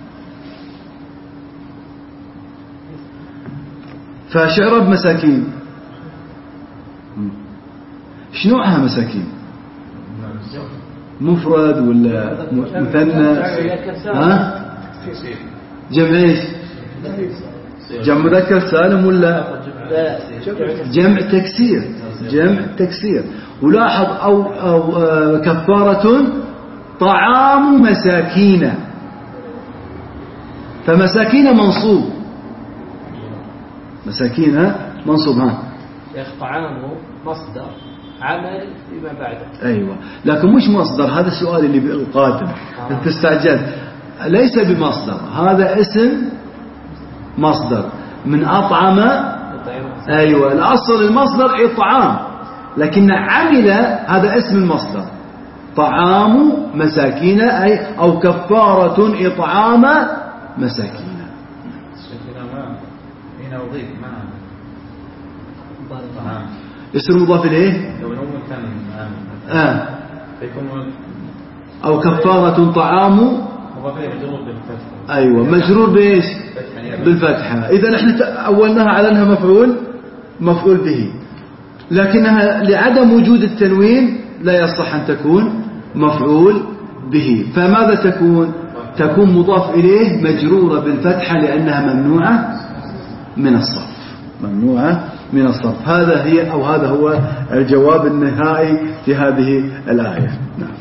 فشعر بمساكين شنوعها مساكين؟ مفرد ولا مثنى؟ ها؟ جمع ايش؟ جمع مذكر سالم ولا جمع تكسير؟ جمع تكسير. ولاحظ أو, أو كفارة طعام مساكين، فمساكين منصوب، مساكين منصوب. ها يا أخي طعامه مصدر عمل فيما بعده. أيوة لكن مش مصدر. هذا السؤال اللي بالقادم آه. أنت استعجلت. ليس بمصدر، هذا اسم مصدر من أطعم. أيوة الأصل المصدر إطعام، لكن عمل هذا اسم المصدر. طعام مساكين أي أو كفارة إطعام مساكين. يصير مضاف إليه لو الأول كان آه. فيكون أو كفارة طعام مضاف إليه مجرور بالفتح. أيوة مجرور بإيش؟ بالفتحة. إذا نحن أولناها على أنها مفعول مفعول به، لكنها لعدم وجود التنوين لا يصح أن تكون مفعول به. فماذا تكون؟ تكون مضاف إليه مجرورة بالفتحة لأنها ممنوعة من الصرف، ممنوعة من الصرف. هذا هي أو هذا هو الجواب النهائي في هذه الآية. نعم.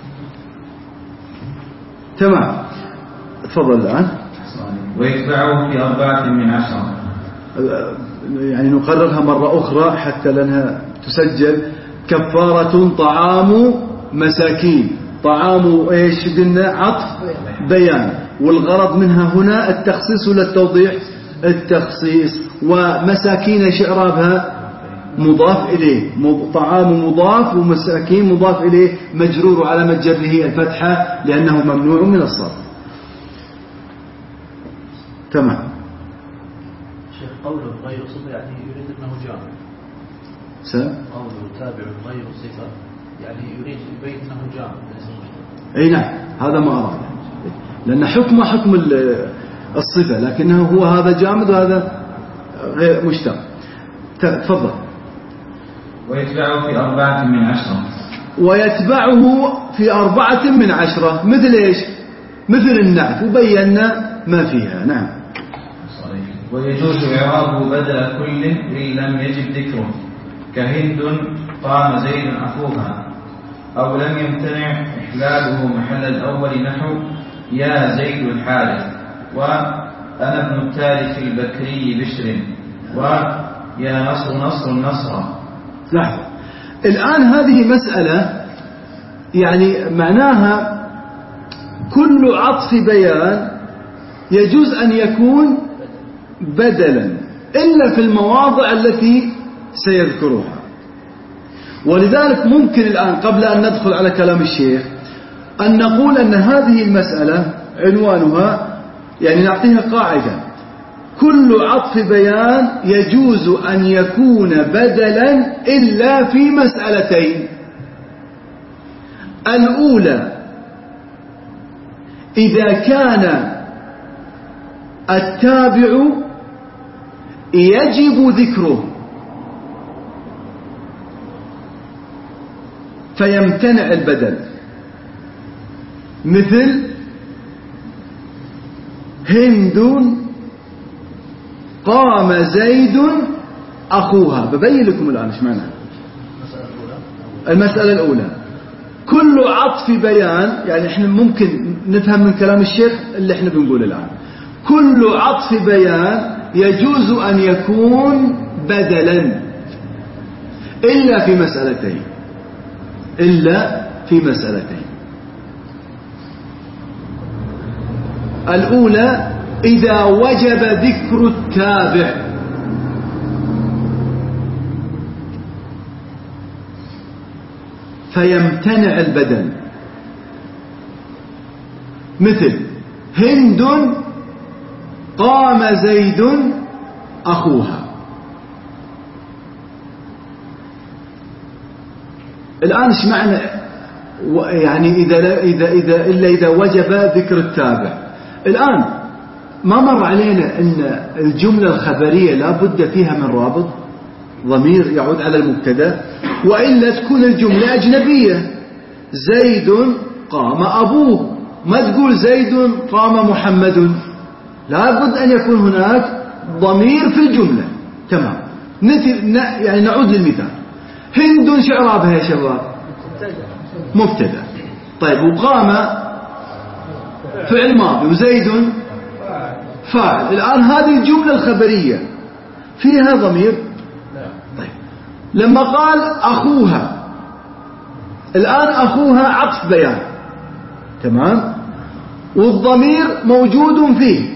تمام. تفضل الآن. ويتبعه في أربعة من عشرة. يعني نقررها مرة أخرى حتى لأنها تسجل. كفارة طعام مساكين. طعام إيش قلنا؟ عطف بيان، والغرض منها هنا التخصيص ولا التوضيح؟ التخصيص. ومساكين شعرابها مضاف إليه، طعام مضاف ومساكين مضاف إليه مجرور على مجره الفتحة لأنه ممنوع من الصرف. تمام. شيخ قوله غير صفة يعني يريد أنه جامع. سلام. قوله تابع غير صفة يعني يريد البيت أنه جامع. أي نعم، هذا ما أراد، لأن حكمه حكم الصفة، لكنه هو هذا جامد وهذا غير مشتق. تفضل. ويتبعه في أربعة من عشرة. ويتبعه في أربعة من عشرة مثل إيش؟ مثل النعت وبينا ما فيها. نعم. ويجوز إعرابه بدل كل إن لم يجب ذكره، كهند قام زيد أخوها، أو لم يمتنع إحلاله محل الأول نحو يا زيد الحارث، وأنا ابن التالف البكري بشر، ويا نصر نصر النصر. لحظة. الآن هذه مسألة يعني معناها كل عطف بيان يجوز أن يكون بدلا إلا في المواضع التي سيذكرها. ولذلك ممكن الآن قبل أن ندخل على كلام الشيخ أن نقول أن هذه المسألة عنوانها يعني نعطيها قاعدة: كل عطف بيان يجوز أن يكون بدلا إلا في مسألتين. الأولى إذا كان التابع يجب ذكره فيمتنع البدل، مثل هند قام زيد أخوها. ببين لكم الآن إيش معنى المسألة الأولى. كل عطف بيان يعني إحنا ممكن نفهم من كلام الشيخ اللي إحنا بنقول الآن، كل عطف بيان يجوز أن يكون بدلا إلا في مسألتين، إلا في مسألتين. الأولى إذا وجب ذكر التابع، فيمتنع البدل، مثل هند قام زيد أخوها. الآن ايش معنى يعني إذا إذا إذا إلا إذا وجب ذكر التابع؟ الآن ما مر علينا أن الجملة الخبرية لا بد فيها من رابط ضمير يعود على المبتدا، وإلا تكون الجملة أجنبية. زيد قام أبوه، ما تقول زيد قام محمد، لا بد أن يكون هناك ضمير في الجملة. تمام. يعني نعود للمثال. هند شعرابها يا شباب مبتدا، طيب، وقام فعل ماضي، وزيد فاعل. الآن هذه الجملة الخبرية فيها ضمير. طيب، لما قال أخوها، الآن أخوها عطف بيان، تمام، والضمير موجود فيه،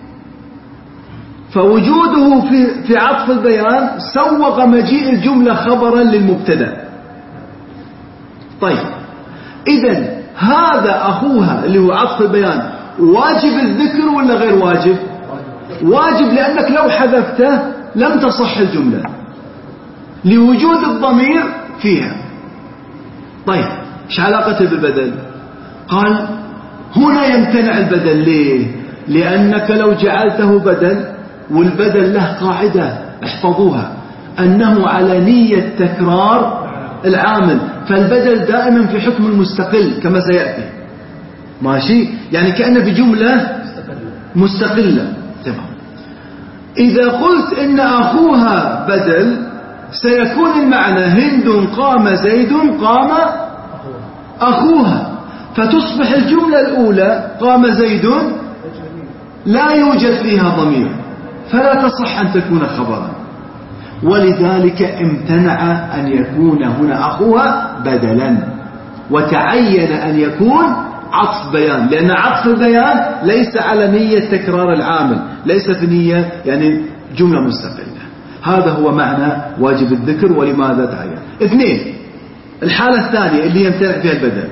فوجوده في في عطف البيان سوق مجيء الجملة خبرا للمبتدا. طيب، إذن هذا أخوها اللي هو عطف البيان واجب الذكر ولا غير واجب؟ واجب، لأنك لو حذفته لم تصح الجملة. لوجود الضمير فيها. طيب ايش علاقته بالبدل؟ قال هنا يمتنع البدل. ليه؟ لأنك لو جعلته بدل، والبدل له قاعدة احفظوها أنه على نية تكرار العامل، فالبدل دائما في حكم المستقل كما سيأتي. ماشي؟ يعني كأنه في جملة مستقلة. تمام. إذا قلت إن أخوها بدل سيكون المعنى هند قام زيد قام أخوها، فتصبح الجملة الأولى قام زيد لا يوجد فيها ضمير، فلا تصح أن تكون خبرا، ولذلك امتنع أن يكون هنا أخوها بدلا، وتعين أن يكون عطف بيان، لأن عطف البيان ليس على نية تكرار العامل، ليس في نية يعني جملة مستقلة. هذا هو معنى واجب الذكر ولماذا تعين. اثنين، الحالة الثانية اللي يمتنع فيها البدل.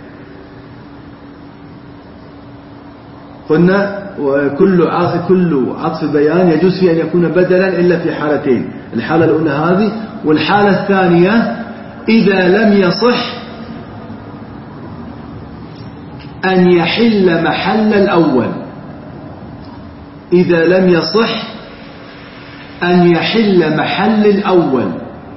قلنا وكل كل عطف بيان يجوز فيه أن يكون بدلا إلا في حالتين، الحالة الأولى هذه، والحالة الثانية إذا لم يصح أن يحل محل الأول. إذا لم يصح أن يحل محل الأول،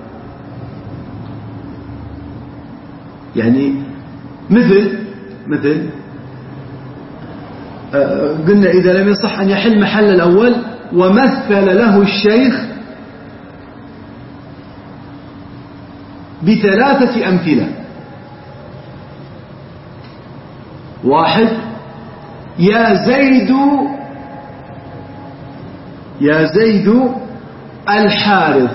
يعني مثل مثل قلنا إذا لم يصح أن يحل محل الأول، ومثل له الشيخ بثلاثة أمثلة. واحد، يا زيد يا زيد الحارث.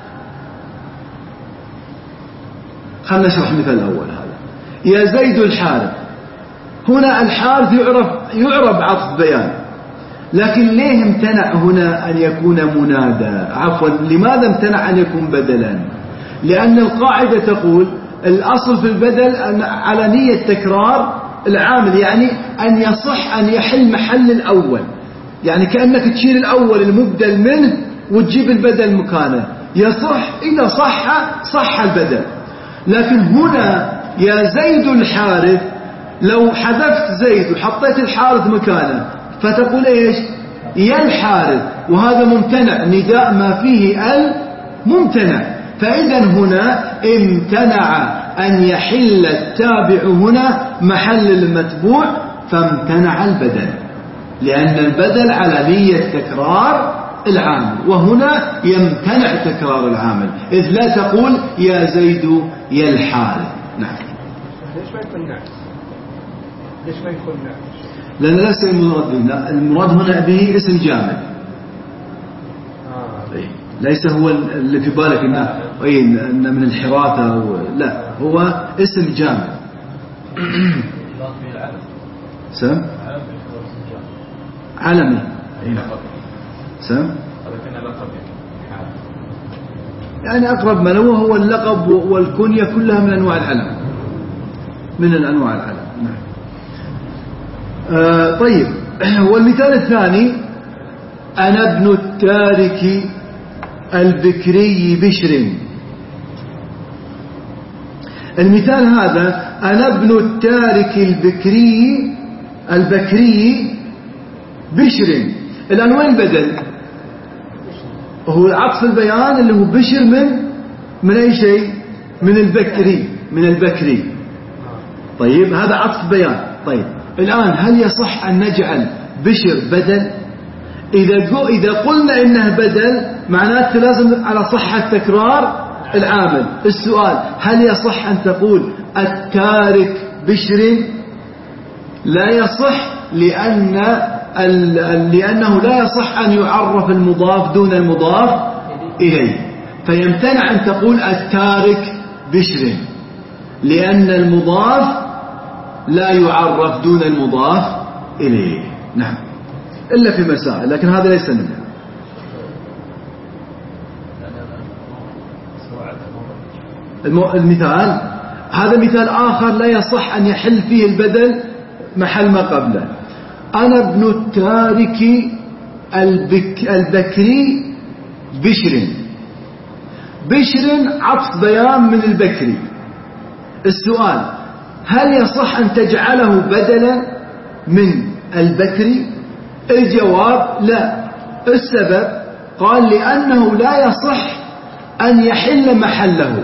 خلنا نشرح المثال الأول هذا. يا زيد الحارث، هنا الحارث يعرف يعرف عطف بيان، لكن ليه امتنع هنا أن يكون منادى؟ عفوا، لماذا امتنع أن يكون بدلا؟ لأن القاعدة تقول الأصل في البدل أن على نية تكرار العامل، يعني أن يصح أن يحل محل الأول، يعني كأنك تشيل الأول المبدل منه وتجيب البدل مكانه، يصح إذا صح صح البدل. لكن هنا يا زيد الحارث، لو حذفت زيد وحطيت الحارث مكانه فتقول إيش؟ يا الحارث، وهذا ممتنع، نداء ما فيه ال ممتنع. فإذا هنا امتنع أن يحل التابع هنا محل المتبوع، فامتنع البدل، لأن البدل على نية تكرار العامل، وهنا يمتنع تكرار العامل، إذ لا تقول يا زيد يا الحارث. نعم. ليش ما يكون نعم؟ ليش ما يكون نعم؟ لأن ليس المراد هنا، المراد هنا به اسم جامد. آه. ليس هو اللي في بالك إنه إن من الحراثة و... لا، هو اسم جامد. سم علمي. سم يعني أقرب ما له هو اللقب والكنية، كلها من أنواع العلم، من الأنواع العلم. نعم. آه طيب، والمثال الثاني أنا ابن التارك البكري بشر. المثال هذا أنا ابن التارك البكري البكري بشر. الآن وين البدل؟ هو عطف البيان اللي هو بشر من من أي شيء؟ من البكري، من البكري. طيب هذا عطف بيان. طيب الآن هل يصح أن نجعل بشر بدل؟ إذا إذا قلنا إنه بدل معناته لازم على صحة تكرار العامل. السؤال، هل يصح أن تقول التارك بشر؟ لا يصح، لأن لأنه لا يصح أن يعرف المضاف دون المضاف إليه، فيمتنع أن تقول التارك بشر، لأن المضاف لا يعرف دون المضاف إليه. نعم، إلا في مسائل، لكن هذا ليس منها. المثال هذا مثال آخر لا يصح أن يحل فيه البدل محل ما قبله. أنا ابن التارك البك البكري بشر. بشر عطف بيان من البكري. السؤال: هل يصح أن تجعله بدلا من البكري؟ الجواب: لا. السبب: قال لأنه لا يصح أن يحل محله،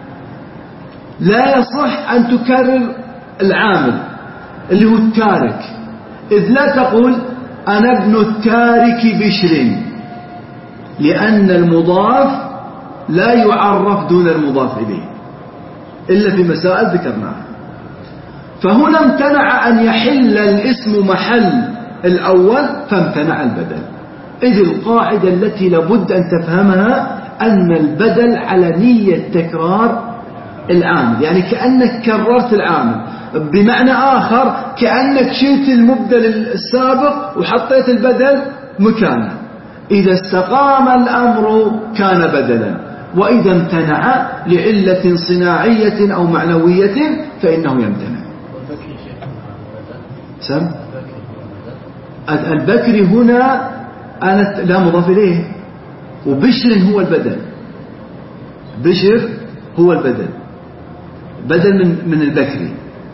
لا يصح أن تكرر العامل اللي هو التارك، إذ لا تقول أنا ابن التارك بشر، لأن المضاف لا يعرف دون المضاف إليه إلا في مسائل ذكرناها. فهنا امتنع أن يحل الاسم محل الأول فامتنع البدل. إذ القاعدة التي لابد أن تفهمها أن البدل على نية تكرار العامل، يعني كأنك كررت العامل. بمعنى آخر كأنك شلت المبدل السابق وحطيت البدل مكانه. إذا استقام الأمر كان بدلا، وإذا امتنع لعلة صناعية أو معنوية فإنه يمتنع. سم البكري هنا أنا لا مضاف إليه، وبشر هو البدل. بشر هو البدل، بدل من من البكري.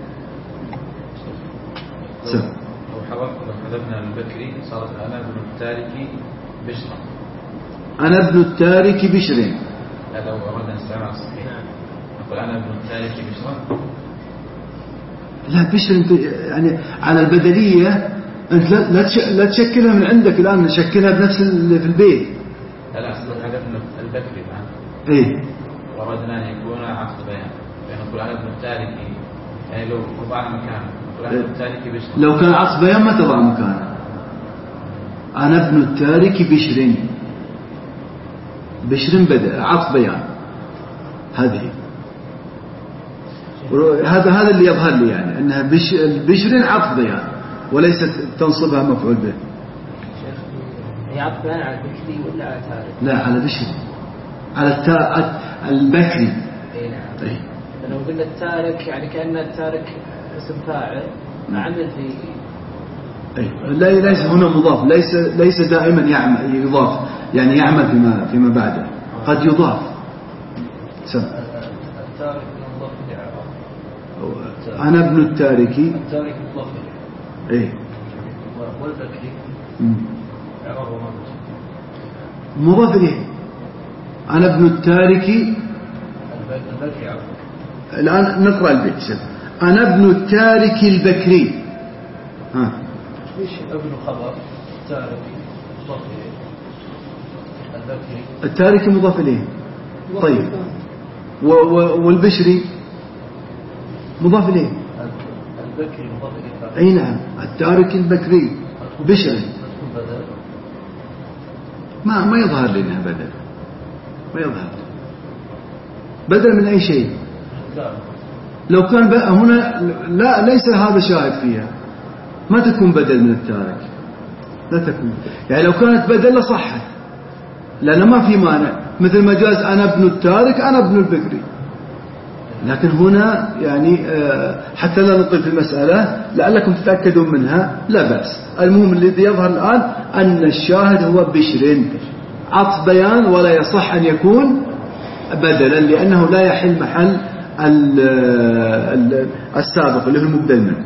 لو حذفنا البكري صارت أنا ابن التارك بشرا. أنا ابن التارك بشر. لا، لو أردنا نستعمل الصحيح نقول أنا ابن التارك بشرا. لا، بشر يعني على البدلية أنت لا لا تشكلها من عندك الآن، نشكلها بنفس اللي في البيت. لا لا، حذفنا البكري الآن. إيه. وردنا أن يكون عقد بيان، فنقول أنا ابن التارك، يعني لو وضعنا مكانه نقول أنا ابن التارك بشر. لو كان عقد بيان ما تضع مكانه. أنا ابن التارك بشر، بشر بدأ عقد بيان. هذه هذا هذا اللي يظهر لي، يعني أنها بشر عقد بيان وليست تنصبها مفعول به. هي عقد بيان على البكري ولا على تارك؟ لا، على بشر، على التا... البكري. اي نعم. أي. لو قلنا التارك يعني كأن التارك اسم فاعل عمل في. أي. لا، ليس هنا مضاف، ليس ليس دائما يعمل يضاف، يعني يعمل فيما فيما بعده، قد يضاف. سم. التارك مضاف لإعراب. أنا ابن التارك. التارك مضاف إليه. إيه. والبكري إعرابه ما مضاف إليه. أنا ابن التارك. البكري عرب. الآن نقرأ البيت. شوف. أنا ابن التارك البكري. ها. ليش ابن خبر تارك مضاف إليه؟ البكري. التارك مضاف إليه. طيب. والبشري مضاف إليه. البكري مضاف إليه. أي نعم، التارك البكري بشري. ما ما يظهر لنا بدل، ما يظهر بدل من أي شيء. لو كان بقى هنا لا، ليس هذا شاهد فيها، ما تكون بدل من التارك، لا تكون. يعني لو كانت بدل لصحت، لأن ما في مانع، مثل ما جاز أنا ابن التارك أنا ابن البكري. لكن هنا يعني حتى لا نطيل في المسألة لعلكم تتأكدون منها، لا بأس. المهم الذي يظهر الآن أن الشاهد هو بشر عطف بيان، ولا يصح أن يكون بدلا لأنه لا يحل محل السابق اللي هو المبدل منه.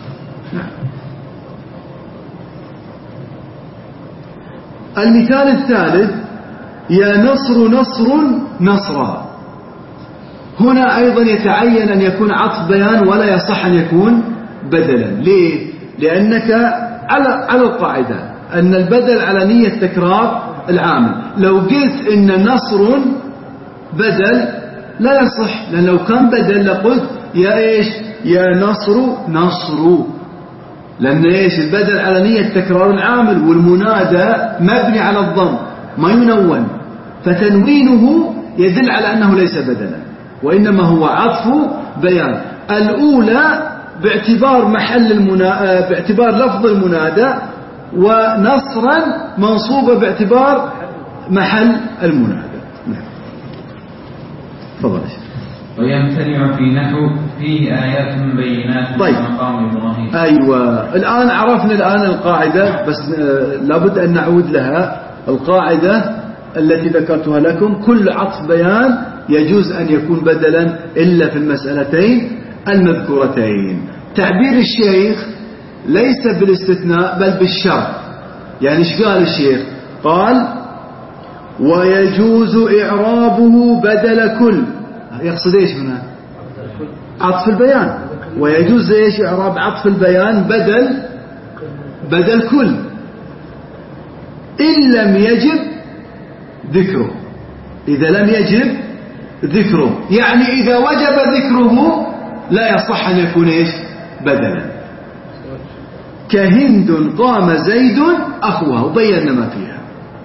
المثال الثالث: يا نصر نصر نصرا. هنا أيضا يتعين أن يكون عطف بيان ولا يصح أن يكون بدلا. ليه؟ لأنك على على القاعدة أن البدل على نية تكرار العامل. لو قلت إن نصر بدل لا يصح، لأن لو كان بدل لقلت يا إيش يا نصر نصر، لأن إيش البدل على نية تكرار العامل، والمنادى مبني على الضم ما ينون، فتنوينه يدل على أنه ليس بدلا وإنما هو عطف بيان. الأولى باعتبار محل المنا... باعتبار لفظ المنادى، ونصرا منصوبة باعتبار محل المنادى. نعم. تفضل. ويمتنع في نحو فيه آيات بينات. طيب. مقام إبراهيم. أيوة، الآن عرفنا الآن القاعدة، بس لابد أن نعود لها. القاعدة التي ذكرتها لكم كل عطف بيان يجوز أن يكون بدلا إلا في المسألتين المذكورتين. تعبير الشيخ ليس بالاستثناء بل بالشرط. يعني ايش قال الشيخ؟ قال ويجوز إعرابه بدل كل. يقصد ايش هنا؟ عطف البيان. ويجوز ايش إعراب عطف البيان بدل بدل كل إن لم يجب ذكره. إذا لم يجب ذكره يعني إذا وجب ذكره لا يصح أن يكون إيش بدلا. كهند قام زيد أخوه وبينا ما فيها.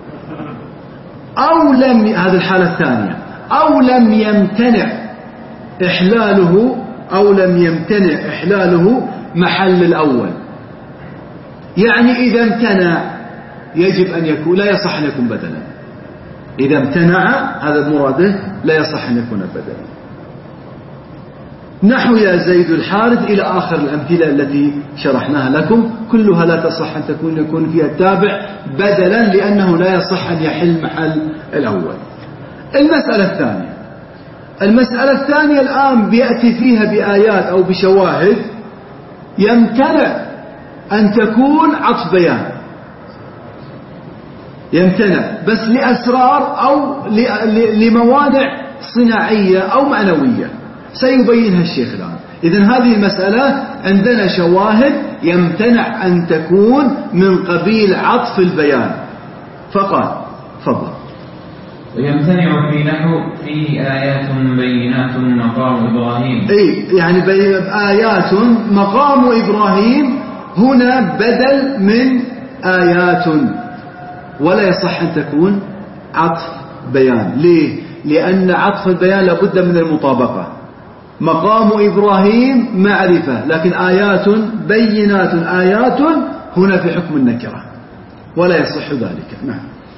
أو لم هذه الحالة الثانية أو لم يمتنع إحلاله أو لم يمتنع إحلاله محل الأول. يعني إذا امتنع يجب أن يكون لا يصح أن يكون بدلا. إذا امتنع هذا مراده لا يصح أن يكون بدلا. نحو يا زيد الحارث إلى آخر الأمثلة التي شرحناها لكم كلها لا تصح أن تكون يكون فيها التابع بدلا لأنه لا يصح أن يحل محل الأول. المسألة الثانية المسألة الثانية الآن بيأتي فيها بآيات أو بشواهد يمتنع أن تكون عطف بيان. يمتنع بس لأسرار أو لموانع صناعية أو معنوية سيبينها الشيخ الآن. إذن هذه المسألة عندنا شواهد يمتنع أن تكون من قبيل عطف البيان. فقال فضل ويمتنع في نحو فيه آيات بينات مقام إبراهيم. أي يعني آيات مقام إبراهيم هنا بدل من آيات ولا يصح أن تكون عطف بيان. ليه؟ لأن عطف البيان لابد من المطابقة. مقام إبراهيم معرفة لكن آيات بينات آيات هنا في حكم النكرة ولا يصح ذلك. نعم.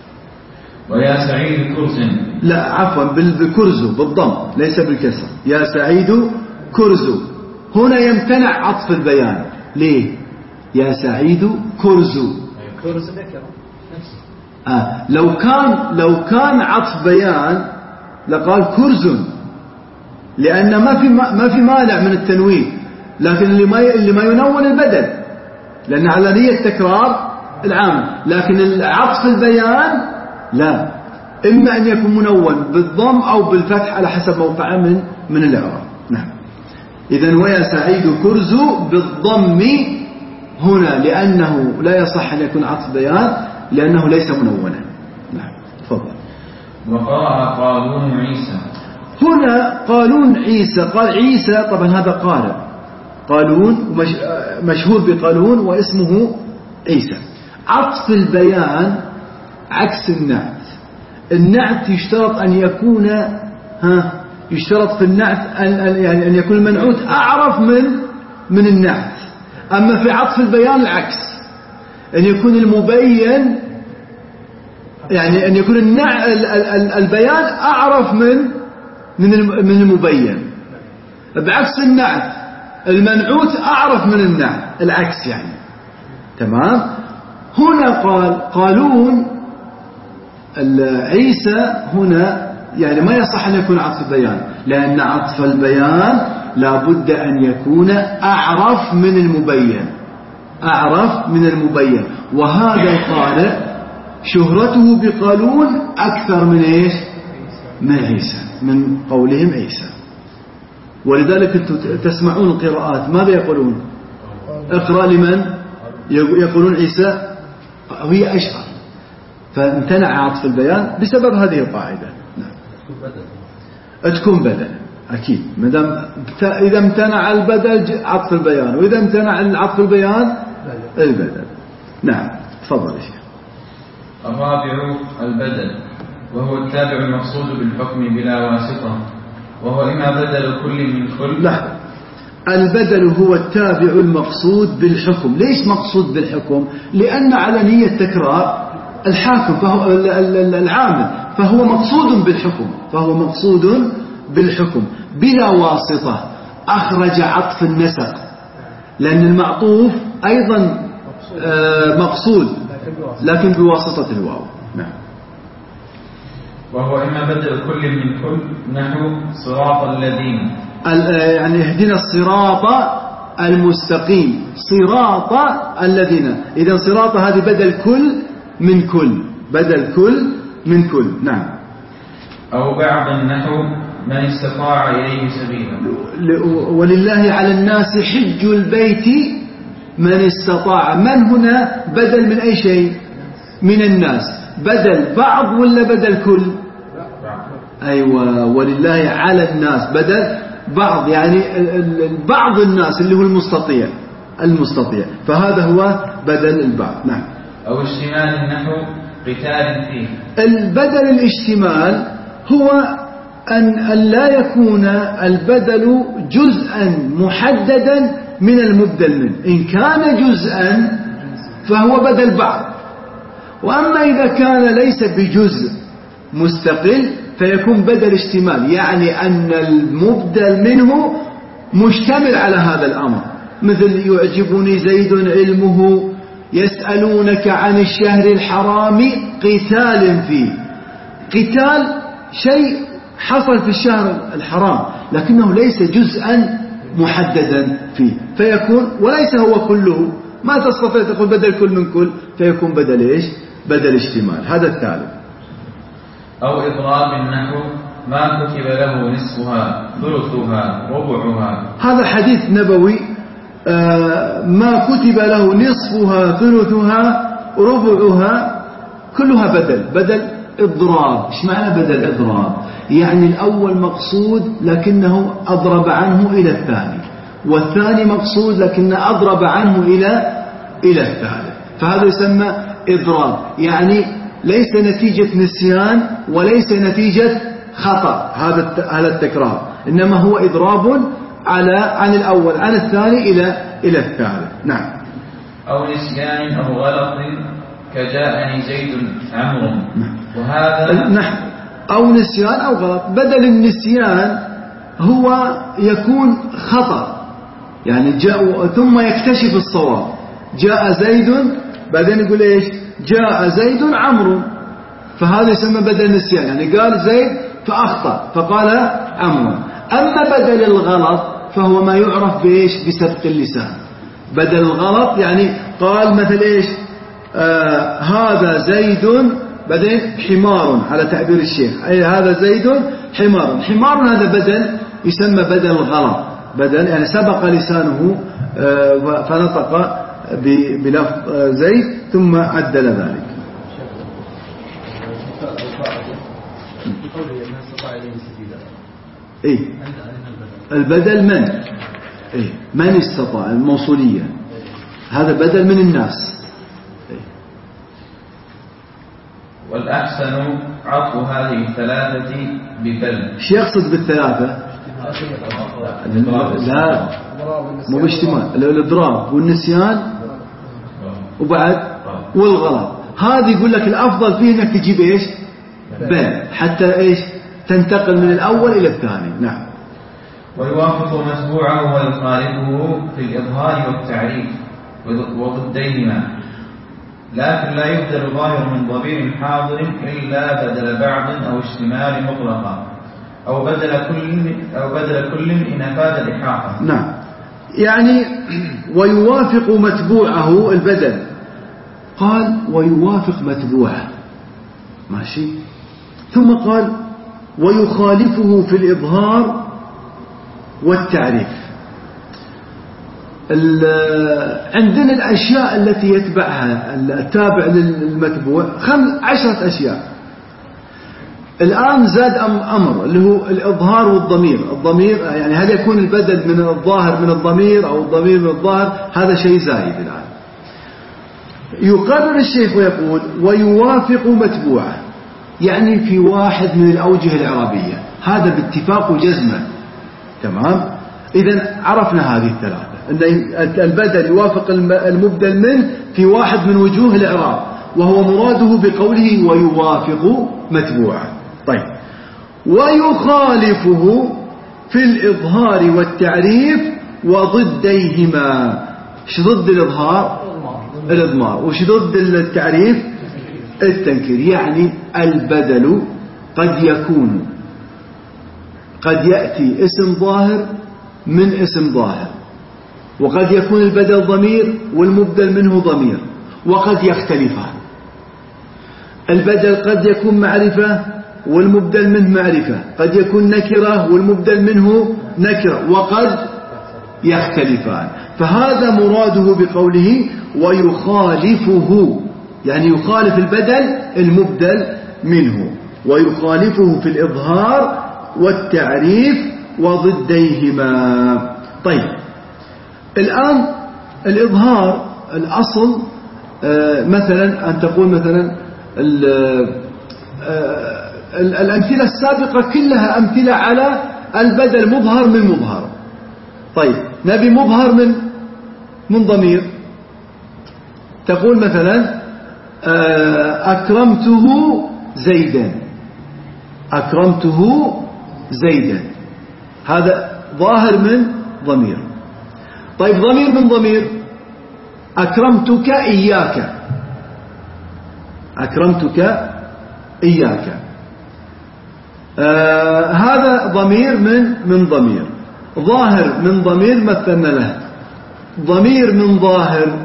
ويا سعيد كرز. لا عفوا بالكرز بالضم ليس بالكسر. يا سعيد كرز هنا يمتنع عطف البيان. ليه؟ يا سعيد كرز كرز نكرة. آه. لو كان لو كان عطف بيان لقال كرز لأن ما في ما في مانع من التنوين لكن اللي ما اللي ما ينون البدل لأن على نية تكرار العام. لكن العطف البيان لا إما أن يكون منون بالضم أو بالفتح على حسب موقعه من من الإعراب. نعم. إذن ويا سعيد كرز بالضم هنا لأنه لا يصح أن يكون عطف بيان لأنه ليس منونا. نعم. تفضل. وقرأ قالون عيسى. هنا قالون عيسى قال عيسى طبعا هذا قارئ قالون مشهور بقالون واسمه عيسى. عطف البيان عكس النعت. النعت يشترط أن يكون ها يشترط في النعت أن يعني أن يكون المنعوت أعرف من من النعت. أما في عطف البيان العكس أن يكون المبين يعني أن يكون النع البيان أعرف من من من المبين بعكس النعت المنعوت أعرف من النعت العكس يعني. تمام. هنا قال قالون عيسى هنا يعني ما يصح أن يكون عطف البيان لأن عطف البيان لابد أن يكون أعرف من المبين أعرف من المبين. وهذا القارئ شهرته بقالون أكثر من إيش من عيسى من قولهم عيسى. ولذلك أنتم تسمعون القراءات ماذا يقولون؟ اقرأ لمن يقولون عيسى هي أشهر. فامتنع عطف البيان بسبب هذه القاعدة. نعم. تكون بدل أكيد مدام إذا امتنع البدل عطف البيان وإذا امتنع عطف البيان البدل. نعم. تفضل يا شيخ. الرابع البدل وهو التابع المقصود بالحكم بلا واسطة وهو إما بدل كل من كل. لا البدل هو التابع المقصود بالحكم. ليش مقصود بالحكم؟ لأن على نية تكرار الحاكم فهو العامل فهو مقصود بالحكم فهو مقصود بالحكم بلا واسطة. أخرج عطف النسق لأن المعطوف أيضا مقصود لكن بواسطة الواو. نعم. وهو إما بدل كل من كل نحو صراط الذين، يعني اهدنا الصراط المستقيم، صراط الذين، إذا صراط هذه بدل كل من كل، بدل كل من كل. نعم. أو بعض النحو من استطاع إليه سبيلا، ولله على الناس حج البيت من استطاع. من هنا بدل من أي شيء؟ من الناس. بدل بعض ولا بدل كل؟ أيوة، ولله على الناس بدل بعض، يعني بعض الناس اللي هو المستطيع، المستطيع، فهذا هو بدل البعض. نعم. أو اشتمال النحو قتال فيه. البدل الاشتمال هو أن لا يكون البدل جزءا محددا من المبدل منه. إن كان جزءا فهو بدل بعض، وأما إذا كان ليس بجزء مستقل فيكون بدل اشتمال، يعني أن المبدل منه مشتمل على هذا الأمر. مثل يعجبني زيد علمه، يسألونك عن الشهر الحرام قتال فيه. قتال شيء حصل في الشهر الحرام لكنه ليس جزءا محددا فيه، فيكون وليس هو كله. ما تستطيع تقول بدل كل من كل، فيكون بدل إيش؟ بدل اشتمال. هذا الثالث. أو إضراب النحو ما كتب له نصفها ثلثها ربعها. هذا حديث نبوي، آه ما كتب له نصفها ثلثها ربعها كلها بدل، بدل إضراب. إيش معنى بدل إضراب؟ يعني الأول مقصود لكنه أضرب عنه إلى الثاني، والثاني مقصود لكنه أضرب عنه إلى إلى الثالث، فهذا يسمى إضراب. يعني ليس نتيجة نسيان وليس نتيجة خطأ هذا هذا التكرار، إنما هو إضراب على عن الأول عن الثاني إلى إلى الثالث. نعم. أو نسيان أو غلط كجاءني زيد عمرو، وهذا نحن أو نسيان أو غلط. بدل النسيان هو يكون خطأ، يعني جاء ثم يكتشف الصواب. جاء زيد بعدين يقول إيش؟ جاء زيد عمرو، فهذا يسمى بدل نسيان، يعني قال زيد فأخطأ فقال عمرو. أما بدل الغلط فهو ما يعرف بإيش؟ بسبق اللسان. بدل الغلط يعني قال مثل إيش؟ آه هذا زيد بعدين حمار على تعبير الشيخ، أي هذا زيد حمار. حمار هذا بدل يسمى بدل الغلط، بدل يعني سبق لسانه آه فنطق بلفظ زيد ثم عدل ذلك. إيه؟ البدل من إيه؟ من استطاع، الموصولية، هذا بدل من الناس. إيه؟ والأحسن عطف هذه الثلاثة ببل. ايش يقصد بالثلاثة؟ لا مو باشتمال، الإضراب والنسيان وبعد والغلط. هذا يقول لك الأفضل فيه أنك تجيب إيش؟ بل، حتى إيش؟ تنتقل من الأول إلى الثاني. نعم. ويوافق متبوعه ويخالفه في الإظهار والتعريف وضديهما، لكن لا يبدل ظاهر من ضمير حاضر إلا بدل بعض أو اشتمال مطلقا أو بدل كل أو بدل كل إن أفاد الإحاطة. نعم. يعني ويوافق متبوعه البدل، قال ويوافق متبوعه، ماشي. ثم قال ويخالفه في الإظهار والتعريف. عندنا الأشياء التي يتبعها التابع للمتبوع خمس عشرة أشياء. الآن زاد أمر اللي هو الإظهار والضمير. الضمير يعني هل يكون البدل من الظاهر من الضمير أو الضمير من الظاهر، هذا شيء زايد الآن. يقرر الشيخ ويقول ويوافق متبوعه، يعني في واحد من الأوجه الإعرابية، هذا باتفاق وجزمة. تمام. إذن عرفنا هذه الثلاثة، أن البدل يوافق المبدل منه في واحد من وجوه الإعراب، وهو مراده بقوله ويوافق متبوعه. طيب، ويخالفه في الإظهار والتعريف وضديهما. ايش ضد الإظهار؟ الإضمار. وش ضد التعريف؟ التنكير. يعني البدل قد يكون قد يأتي اسم ظاهر من اسم ظاهر، وقد يكون البدل ضمير والمبدل منه ضمير، وقد يختلفان. البدل قد يكون معرفة والمبدل منه معرفة، قد يكون نكرة والمبدل منه نكرة، وقد يختلفان. فهذا مراده بقوله ويخالفه، يعني يخالف البدل المبدل منه، ويخالفه في الإظهار والتعريف وضديهما. طيب الآن الإظهار الأصل مثلا أن تقول مثلا الأمثلة السابقة كلها أمثلة على البدل مظهر من مظهر. طيب نبي مظهر من من ضمير، تقول مثلا أكرمته زيدا، أكرمته زيدا، هذا ظاهر من ضمير. طيب ضمير من ضمير، أكرمتك إياك، أكرمتك إياك، آه هذا ضمير من من ضمير. ظاهر من ضمير مثلنا له، ضمير من ظاهر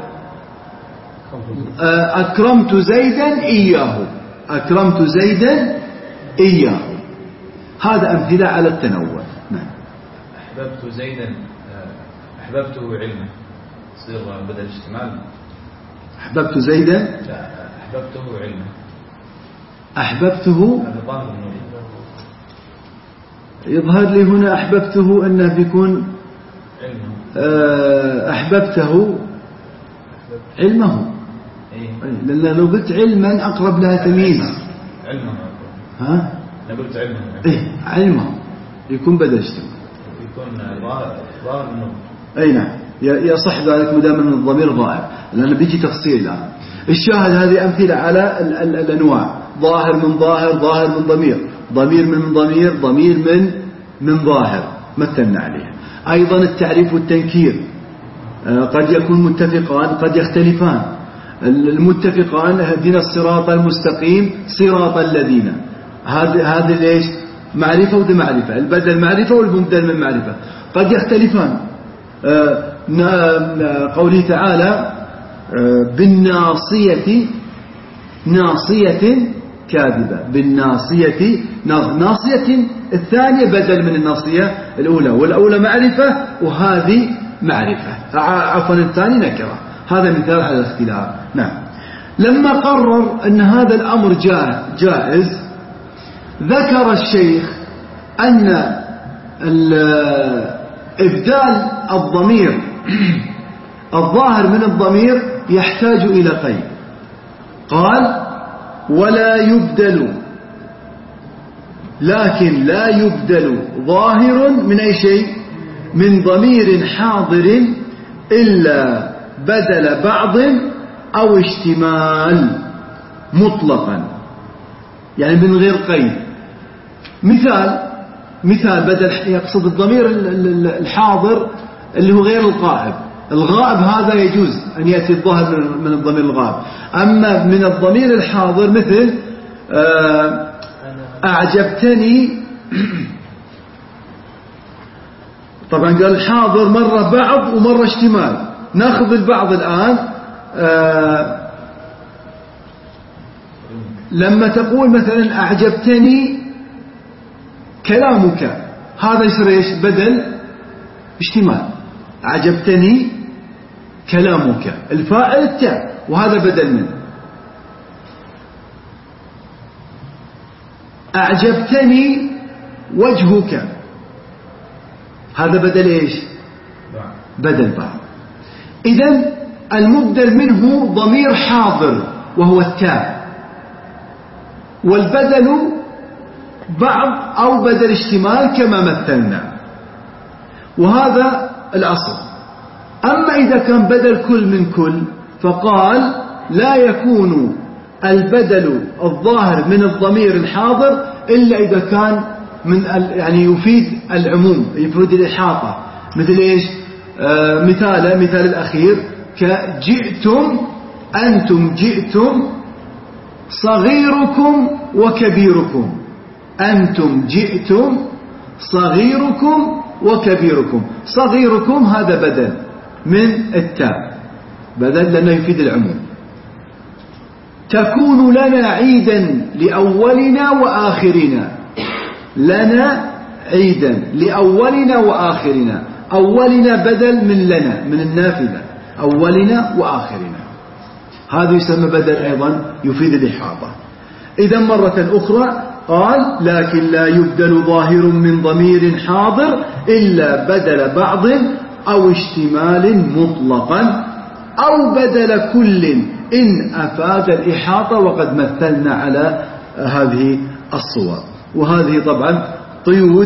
آه أكرمت زيدا إياه، أكرمت زيدا إياه. هذا أمثلة على التنوع. نعم. أحببت زيدا أحببته علما، يصير بدل اشتمال. أحببت زيدا، لا أحببته علما، أحببته هذا ظاهر النور. يظهر لي هنا أحببته أنه بيكون أحببته علمه، لأن لو قلت علما أقرب لها تمييز. علمه، ها؟ لو قلت علمه إيه علمه يكون بدل اشتمال، يكون ظاهر النور. أي نعم يصح ذلك مدام من الضمير ظاهر، لأنه بيجي تفصيل الآن. الشاهد هذه أمثلة على ال ال الأنواع، ظاهر من ظاهر، ظاهر من ضمير، ضمير من ضمير، ضمير من من ظاهر مثلنا عليها. أيضا التعريف والتنكير قد يكون متفقان قد يختلفان. المتفقان اهدنا الصراط المستقيم صراط الذين، هذا هذا ليش معرفة وده معرفة، البدل معرفة والمبدل من معرفة. قد يختلفان قوله تعالى بالناصية، ناصية كاذبة، بالناصية، ناصية الثانية بدل من الناصية الأولى، والأولى معرفة وهذه معرفة، عفوا الثاني نكرة. هذا مثال على الاختلاف. نعم. لما قرر أن هذا الأمر جائز، ذكر الشيخ أن إبدال الضمير الظاهر من الضمير يحتاج إلى قيد. قال ولا يبدل، لكن لا يبدل ظاهر من أي شيء، من ضمير حاضر إلا بدل بعض أو اشتمال مطلقا، يعني من غير قيد. مثال مثال بدل، يقصد الضمير الحاضر اللي هو غير الغائب. الغائب هذا يجوز أن يأتي الظاهر من الضمير الغائب. أما من الضمير الحاضر مثل أعجبتني، طبعا قال الحاضر مرة بعض ومرة اشتمال. ناخذ البعض الآن. لما تقول مثلا أعجبتني كلامك، هذا يصير ايش؟ بدل اشتمال. أعجبتني كلامك، الفاعل التاء وهذا بدل منه. أعجبتني وجهك، هذا بدل ايش؟ بدل بعض. إذن المبدل منه ضمير حاضر وهو التاء، والبدل بعض أو بدل اشتمال كما مثلنا، وهذا الأصل. أما إذا كان بدل كل من كل، فقال لا يكون البدل الظاهر من الضمير الحاضر إلا إذا كان من يعني يفيد العموم، يفيد الإحاطة. مثل إيش؟ آه مثال مثال الأخير كجئتم، أنتم جئتم، صغيركم وكبيركم. أنتم جئتم صغيركم وكبيركم. صغيركم هذا بدل من التاء، بدل لأنه يفيد العموم. تكون لنا عيدا لأولنا وآخرنا، لنا عيدا لأولنا وآخرنا. أولنا بدل من لنا، من النافذة، أولنا وآخرنا، هذا يسمى بدل أيضا يفيد الإحاطة. إذا مرة أخرى قال لكن لا يبدل ظاهر من ضمير حاضر إلا بدل بعض أو اشتمال مطلقا أو بدل كل إن أفاد الإحاطة، وقد مثلنا على هذه الصور. وهذه طبعا قيود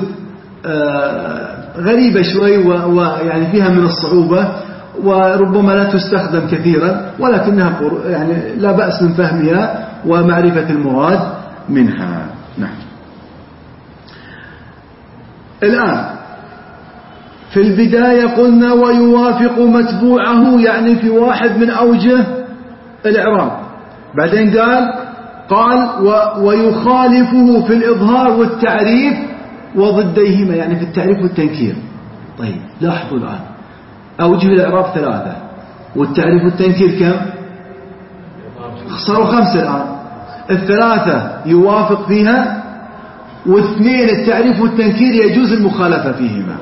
غريبة شوي ويعني فيها من الصعوبة، وربما لا تستخدم كثيرا، ولكنها يعني لا بأس من فهمها ومعرفة المراد منها. نعم. الآن في البداية قلنا ويوافق متبوعه، يعني في واحد من أوجه الإعراب. بعدين قال قال ويخالفه في الإظهار والتعريف وضديهما، يعني في التعريف والتنكير. طيب لاحظوا الآن أوجه الإعراب ثلاثة، والتعريف والتنكير كم؟ صاروا خمسة الآن. الثلاثة يوافق فيها، واثنين التعريف والتنكير يجوز المخالفة فيهما.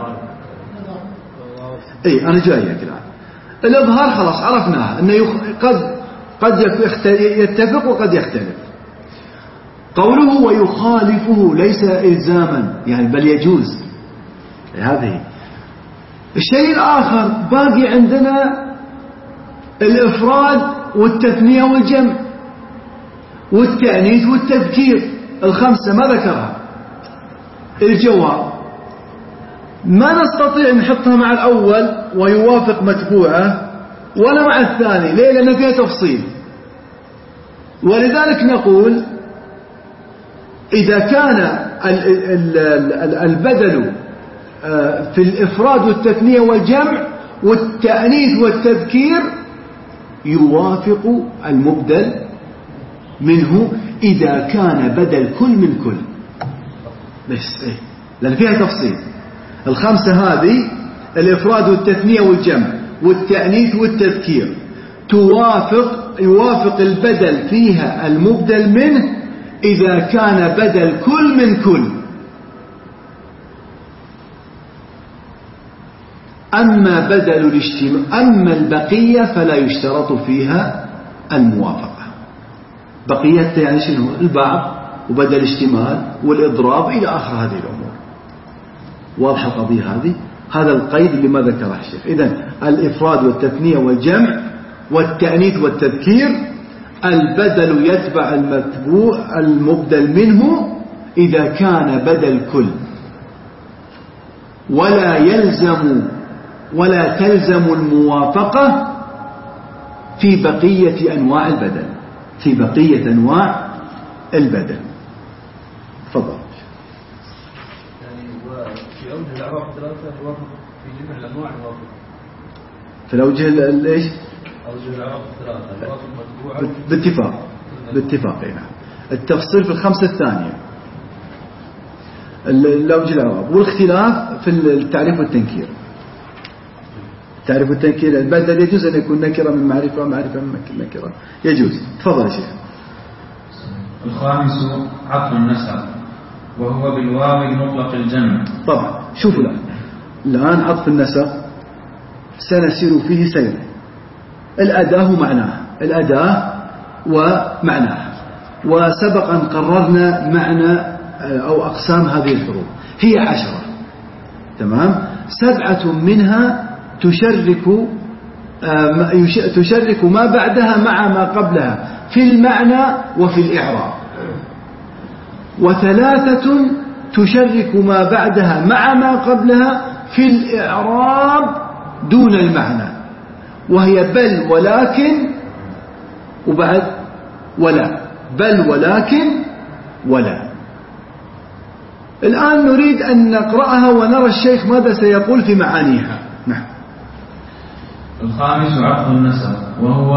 أي أنا جايك الآن. الإظهار خلاص عرفناها أنه يخ... قد قد يتفق وقد يختلف. قوله ويخالفه ليس إلزاما، يعني بل يجوز. هذه الشيء الآخر باقي عندنا الإفراد والتثنية والجمع والتأنيث والتذكير، الخمسة ما ذكرها. الجواب ما نستطيع نحطها مع الأول ويوافق متبوعه ولا مع الثاني. ليه؟ لأن فيها تفصيل. ولذلك نقول إذا كان البدل في الإفراد والتثنية والجمع والتأنيث والتذكير يوافق المبدل منه إذا كان بدل كل من كل. بس إيه؟ لأن فيها تفصيل. الخمسة هذه الإفراد والتثنية والجمع والتأنيث والتذكير توافق يوافق البدل فيها المبدل منه إذا كان بدل كل من كل. أما بدل الاجتماع أما البقية فلا يشترط فيها الموافقة. بقية يعني شنو؟ البعض وبدل الاشتمال والإضراب إلى آخر هذه الأمور. واضحة القضية هذه؟ هذا القيد اللي ما ذكره الشيخ. إذن الإفراد والتثنية والجمع والتأنيث والتذكير البدل يتبع المتبوع المبدل منه إذا كان بدل كل، ولا يلزم ولا تلزم الموافقة في بقية أنواع البدل في بقية أنواع البدل. تفضل. يعني وفي أوجه الأعراف ثلاثة يوافق في جميع الأنواع يوافق. في الأوجه الإيش؟ أوجه الأعراف ثلاثة يوافق متبوعة باتفاق باتفاق. نعم. التفصيل في الخمسة الثانية الأوجه الأعراف، والاختلاف في التعريف والتنكير. التعريف والتنكير البدل يجوز أن يكون نكرة من معرفة ومعرفة من نكرة يجوز. تفضل يا شيخ. الخامس عطف النسب وهو بالواو المطلق الجمع. طبعا شوفوا الآن الآن عطف النسب سنسير فيه سيرا. الأداة معناها الأداة ومعناها، وسبق أن قررنا معنى أو أقسام هذه الحروف. هي عشرة، تمام. سبعة منها تشرك تشرك ما بعدها مع ما قبلها في المعنى وفي الإعراب، وثلاثة تشرك ما بعدها مع ما قبلها في الإعراب دون المعنى، وهي بل ولكن وبعد ولا، بل ولكن ولا. الآن نريد أن نقرأها ونرى الشيخ ماذا سيقول في معانيها. نعم. الخامس عطف النسب وهو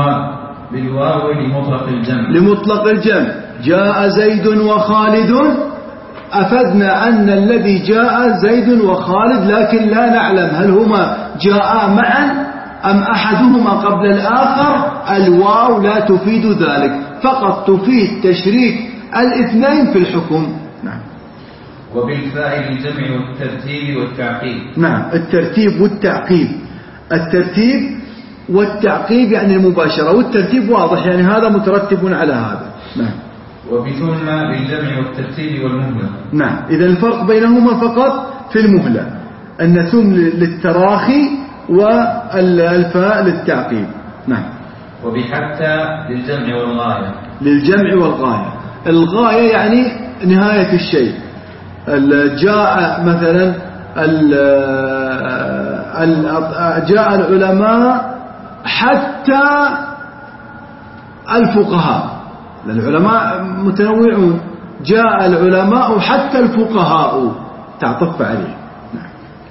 بالواو لمطلق الجمع. لمطلق الجمع. جاء زيد وخالد أفدنا أن الذي جاء زيد وخالد، لكن لا نعلم هل هما جاء معا أم أحدهما قبل الآخر. الواو لا تفيد ذلك، فقط تفيد تشريك الاثنين في الحكم. نعم. وبالفاء للجمع والترتيب والتعقيب. نعم، الترتيب والتعقيب. الترتيب والتعقيب يعني المباشرة، والترتيب واضح يعني هذا مترتب على هذا. نعم. وبثم للجمع والترتيب والمهلة. نعم، إذا الفرق بينهما فقط في المهلة، أن ثم للتراخي والفاء للتعقيب. نعم. وبحتى للجمع والغاية. للجمع والغاية. الغاية يعني نهاية الشيء. جاء مثلا جاء العلماء حتى الفقهاء، العلماء متنوعون، جاء العلماء حتى الفقهاء تعطف عليه. نعم.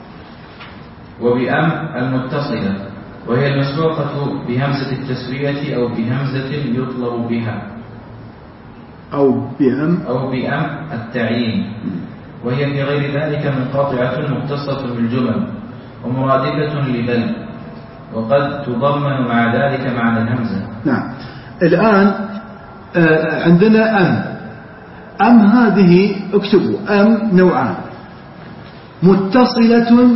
وبأم المتصلة، وهي المسبوقة بهمزة التسوية أو بهمزة يطلب بها، أو بأم أو بأم التعيين، وهي في غير ذلك منقطعة مختصة بالجمل ومرادفة لبل، وقد تضمن مع ذلك معنى الهمزة. نعم. الآن عندنا أم. أم هذه اكتبوا أم نوعان، متصلة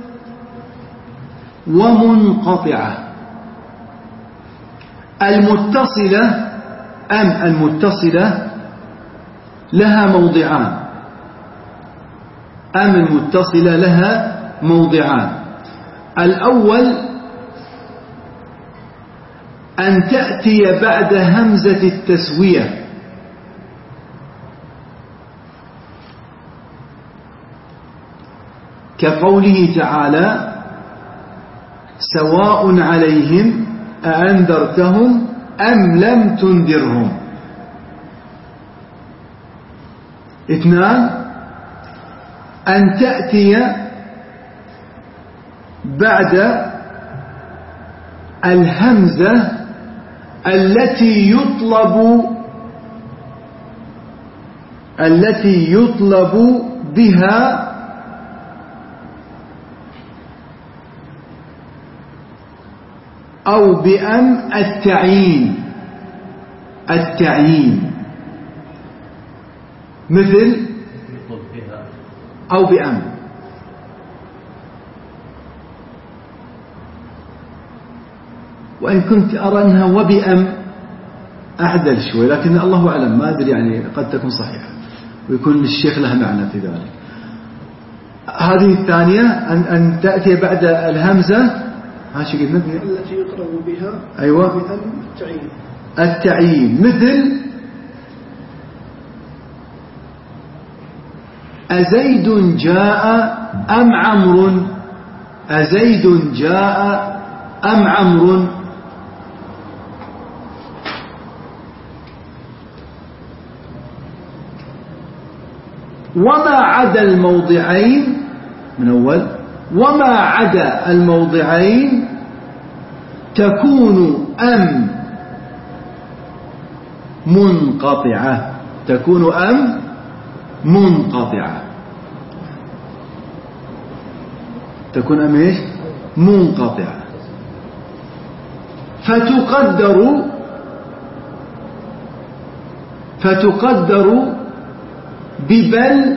ومنقطعة. المتصلة أم المتصلة لها موضعان. أم المتصلة لها موضعان. الأول أن تأتي بعد همزة التسوية، كقوله تعالى سواء عليهم أأنذرتهم أم لم تنذرهم. اثنان أن تأتي بعد الهمزة التي يطلب التي يطلب بها أو بأم التعيين. التعيين مثل أو بأم. وإن كنت أرى أنها وبأم أعدل شوي، لكن الله أعلم، ما أدري يعني قد تكون صحيحة ويكون الشيخ له معنى في ذلك. هذه الثانية أن, أن تأتي بعد الهمزة هاشي قلنا التي يطلب بها أيوة بأم التعيين. التعيين مثل أزيد جاء أم عمرو. أزيد جاء أم عمرو. وما عدا الموضعين من أول وما عدا الموضعين تكون أم منقطعة. تكون أم منقطعة. تكون أم إيش؟ منقطعة. فتقدر فتقدر ببل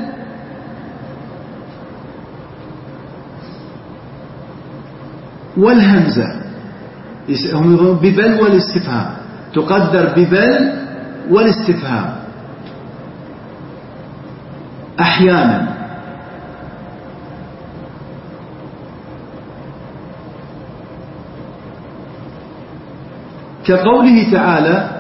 والهمزة. هم يقولون ببل والاستفهام، تقدر ببل والاستفهام أحيانا. كقوله تعالى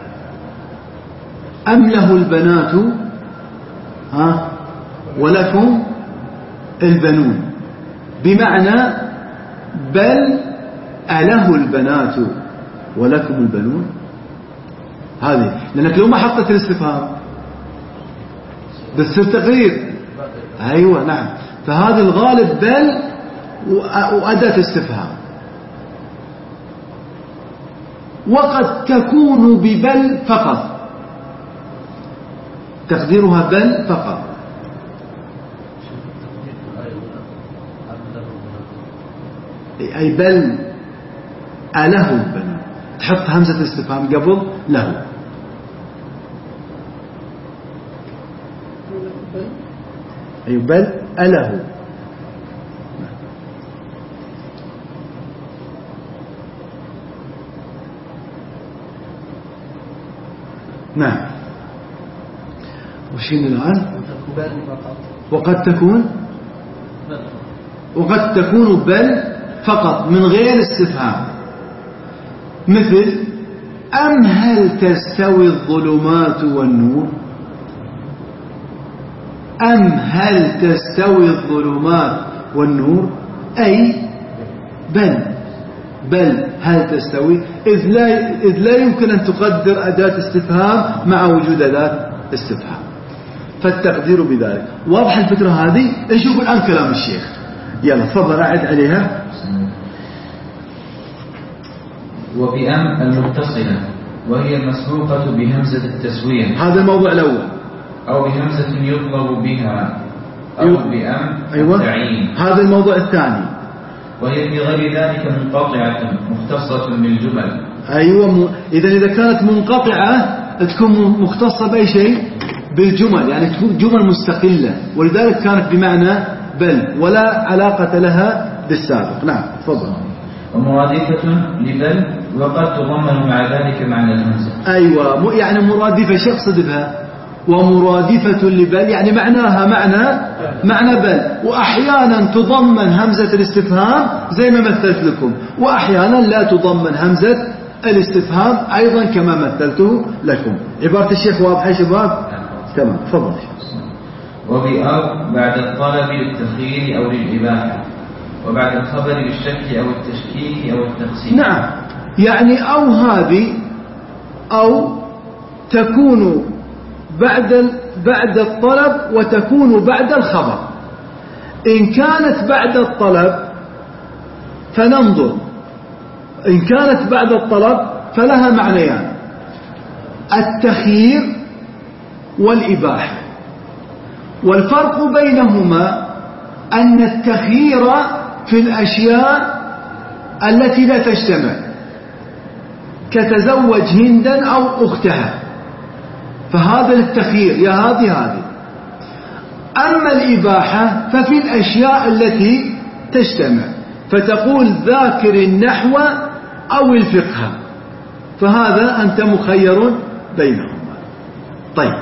أم له البنات ها ولكم البنون، بمعنى بل أله البنات ولكم البنون. هذه لأنك لو ما حطت الاستفهام بتصير تقرير. أيوة نعم. فهذا الغالب بل وأداة استفهام. وقد تكون ببل فقط، تقديرها بل فقط. أي بل أله البنون، تحط همزة الاستفهام قبل له. أي بل أله. نعم. وشين الآن؟ وقد تكون وقد تكون بل فقط من غير استفهام، مثل أم هل تستوي الظلمات والنور؟ أم هل تستوي الظلمات والنور؟ أي بل بل هل تستوي، إذ لا, إذ لا يمكن أن تقدر أداة استفهام مع وجود أداة استفهام، فالتقدير بذلك. واضح الفكرة هذه؟ نشوف الآن كلام الشيخ. يلا تفضل أعد عليها. وبأم المتصلة وهي المسبوقة بهمزة التسوية، هذا الموضوع الأول. أو بهمزة يطلب بها، أو أيوة. بأم أيوة. التعيين. هذا الموضوع الثاني. وهي في غير ذلك منقطعة مختصة بالجمل. أيوة م... إذا إذا كانت منقطعة تكون مختصة بأي شيء؟ بالجمل، يعني تكون جمل مستقلة، ولذلك كانت بمعنى بل ولا علاقة لها بالسابق. نعم تفضل. ومرادفة لبل وقد تضمن مع ذلك معنى الهمزة. أيوة يعني مرادفة شيء اقصد بها، ومرادفة لبل يعني معناها معنى معنى بل، وأحيانا تضمن همزة الاستفهام زي ما مثلت لكم، وأحيانا لا تضمن همزة الاستفهام أيضا كما مثلته لكم. عبارة الشيخ واضحة يا شباب؟ تمام تفضل. وبأو بعد الطلب للتخيير أو للإباحة، وبعد الخبر للشك أو التشكيك أو التقسيم. نعم يعني أو هذه أو تكون بعد بعد الطلب وتكون بعد الخبر. إن كانت بعد الطلب فننظر، إن كانت بعد الطلب فلها معنيان: التخيير والإباحة. والفرق بينهما أن التخيير في الأشياء التي لا تجتمع، كتزوج هندا أو أختها، فهذا للتخيير يا هذه هذه. أما الإباحة ففي الأشياء التي تجتمع، فتقول ذاكر النحو أو الفقه، فهذا أنت مخير بينهما. طيب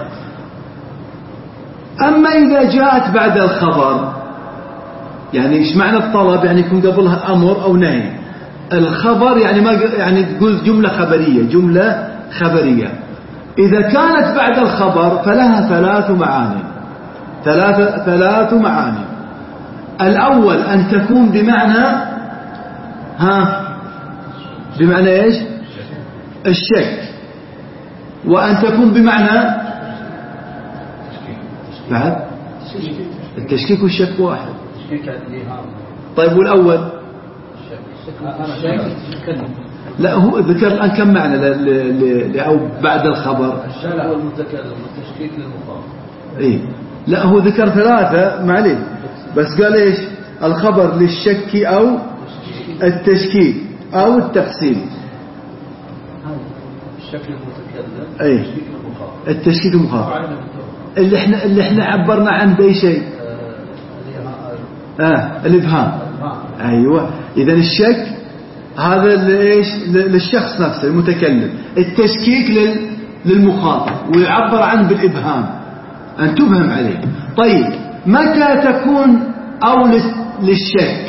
أما إذا جاءت بعد الخبر، يعني إيش معنى الطلب؟ يعني يكون قبلها أمر أو نهي. الخبر يعني ما يعني تقول جملة خبرية، جملة خبرية. إذا كانت بعد الخبر فلها ثلاث معاني، ثلاث ثلاث معاني. الأول أن تكون بمعنى ها بمعنى إيش؟ الشك. وأن تكون بمعنى بعد التشكيك والشك واحد. طيب والأول؟ لا هو ذكر الآن كم معنى لأو بعد الخبر؟ الشك والمتكلم والتشكيك للمخاطب. إيه لا هو ذكر ثلاثة معليه، بس قال إيش؟ الخبر للشك أو التشكيك أو التقسيم. الشك المتكلم إيه التشكيك المخاطب اللي احنا اللي احنا عبرنا عنه بأي شيء؟ آه الإبهام. أيوة. إذا الشك هذا لإيش؟ للشخص نفسه المتكلم. التشكيك لل للمخاطب ويعبر عنه بالإبهام، أن تبهم عليه. طيب متى تكون أو للشك؟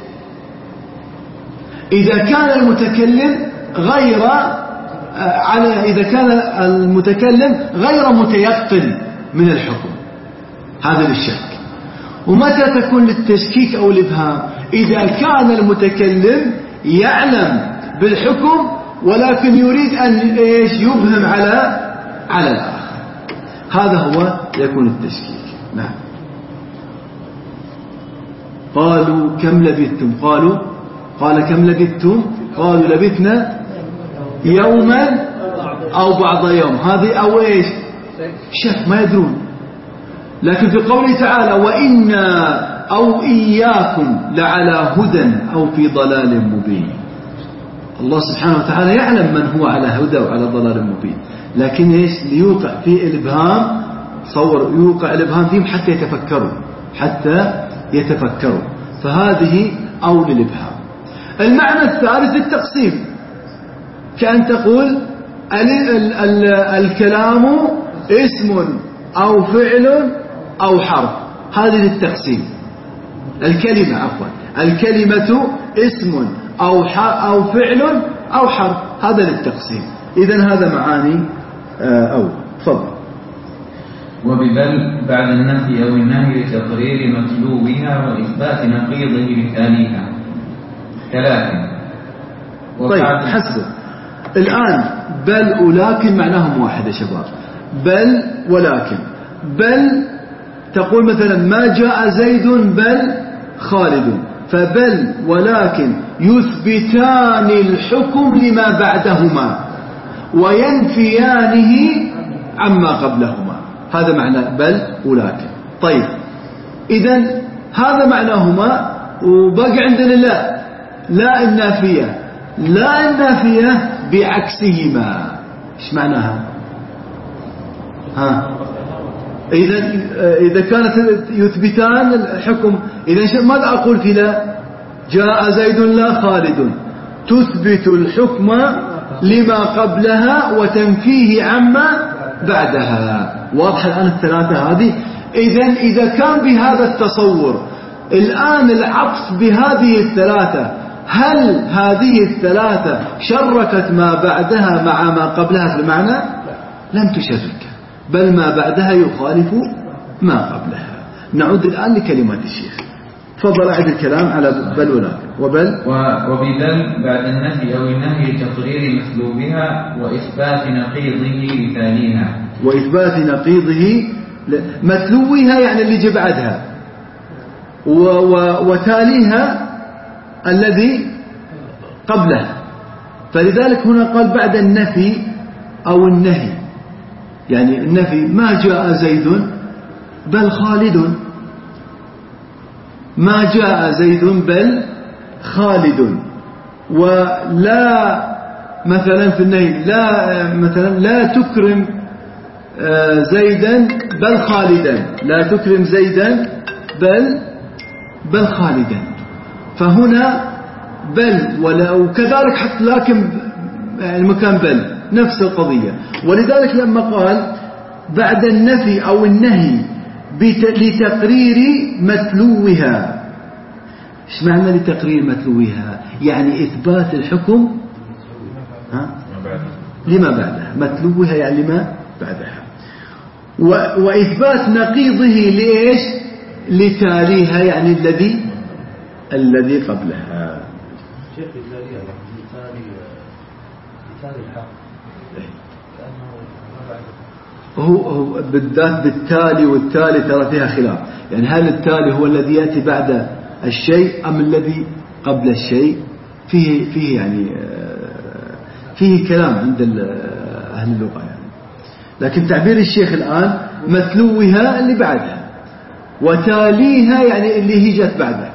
إذا كان المتكلم غير على إذا كان المتكلم غير متيقن من الحكم، هذا للشك. ومتى تكون للتشكيك أو الإبهام؟ إذا كان المتكلم يعلم بالحكم ولكن يريد أن إيش؟ يبهم على على الآخر، هذا هو يكون التشكيك. نعم. قالوا كم لبثتم؟ قالوا قال كم لبثتم؟ قالوا لبثنا يوما أو بعض يوم. هذه أو إيش؟ شك، ما يدرون. لكن في قوله تعالى وإنا أو إياكم لعلى هدى أو في ضلال مبين. الله سبحانه وتعالى يعلم من هو على هدى وعلى ضلال مبين، لكن إيش ليوقع فيه الإبهام، صور يوقع الإبهام فيهم حتى يتفكروا حتى يتفكروا فهذه أو للإبهام. المعنى الثالث التقسيم، كأن تقول ال ال ال الكلام اسم أو فعل أو حرف، هذه للتقسيم. الكلمة عفوا الكلمة اسم أو أو فعل أو حرف، هذا للتقسيم. إذن هذا معاني أول. تفضل. وببل بعد النفي أو النهي لتقرير مطلوبها وإثبات نقيضه لتاليها ثلاثة. طيب حسب الآن بل ولكن معناهم واحد يا شباب. بل ولكن، بل تقول مثلا ما جاء زيد بل خالد، فبل ولكن يثبتان الحكم لما بعدهما وينفيانه عما قبلهما، هذا معنى بل ولكن. طيب إذن هذا معناهما، وبقى عندنا لا لا النافية. لا النافية بعكسهما، إيش معناها؟ ها إذا إذا كانت يثبتان الحكم، إذا ماذا أقول في لا؟ جاء زيد لا خالد، تثبت الحكم لما قبلها وتنفيه عما بعدها. واضح الآن الثلاثة هذه. إذا إذا كان بهذا التصور الآن العطف بهذه الثلاثة، هل هذه الثلاثة شركت ما بعدها مع ما قبلها في المعنى؟ لم تشرك، بل ما بعدها يخالف ما قبلها. نعود الآن لكلمات الشيخ. تفضل أعد الكلام على بل ولكن. وبل وببل بعد النفي أو النهي لتقرير مثلوبها وإثبات نقيضه لتاليها. وإثبات نقيضه مثلوها يعني اللي جاء بعدها، وتاليها الذي قبلها. فلذلك هنا قال بعد النفي أو النهي، يعني النفي ما جاء زيد بل خالد، ما جاء زيد بل خالد. ولا مثلا في النهي لا مثلا لا تكرم زيدا بل خالدا، لا تكرم زيدا بل بل خالدا. فهنا بل ولا، وكذلك حتى لكن المكان بل نفس القضية. ولذلك لما قال بعد النفي أو النهي لتقرير مثلوها، ايش معنى لتقرير مثلوها؟ يعني إثبات الحكم ها؟ لما بعدها. مثلوها يعني لما بعدها. وإثبات نقيضه لإيش؟ لتاليها، يعني الذي الذي قبلها. شيخ التالية لتالي لتالي الحق، لأنه ما بعد هو هو بالذات بالتالي والتالي ترى فيها خلاف، يعني هل التالي هو الذي يأتي بعد الشيء أم الذي قبل الشيء؟ فيه فيه يعني فيه كلام عند أهل اللغة يعني. لكن تعبير الشيخ الآن مثلوها اللي بعدها، وتاليها يعني اللي هي جت بعدها.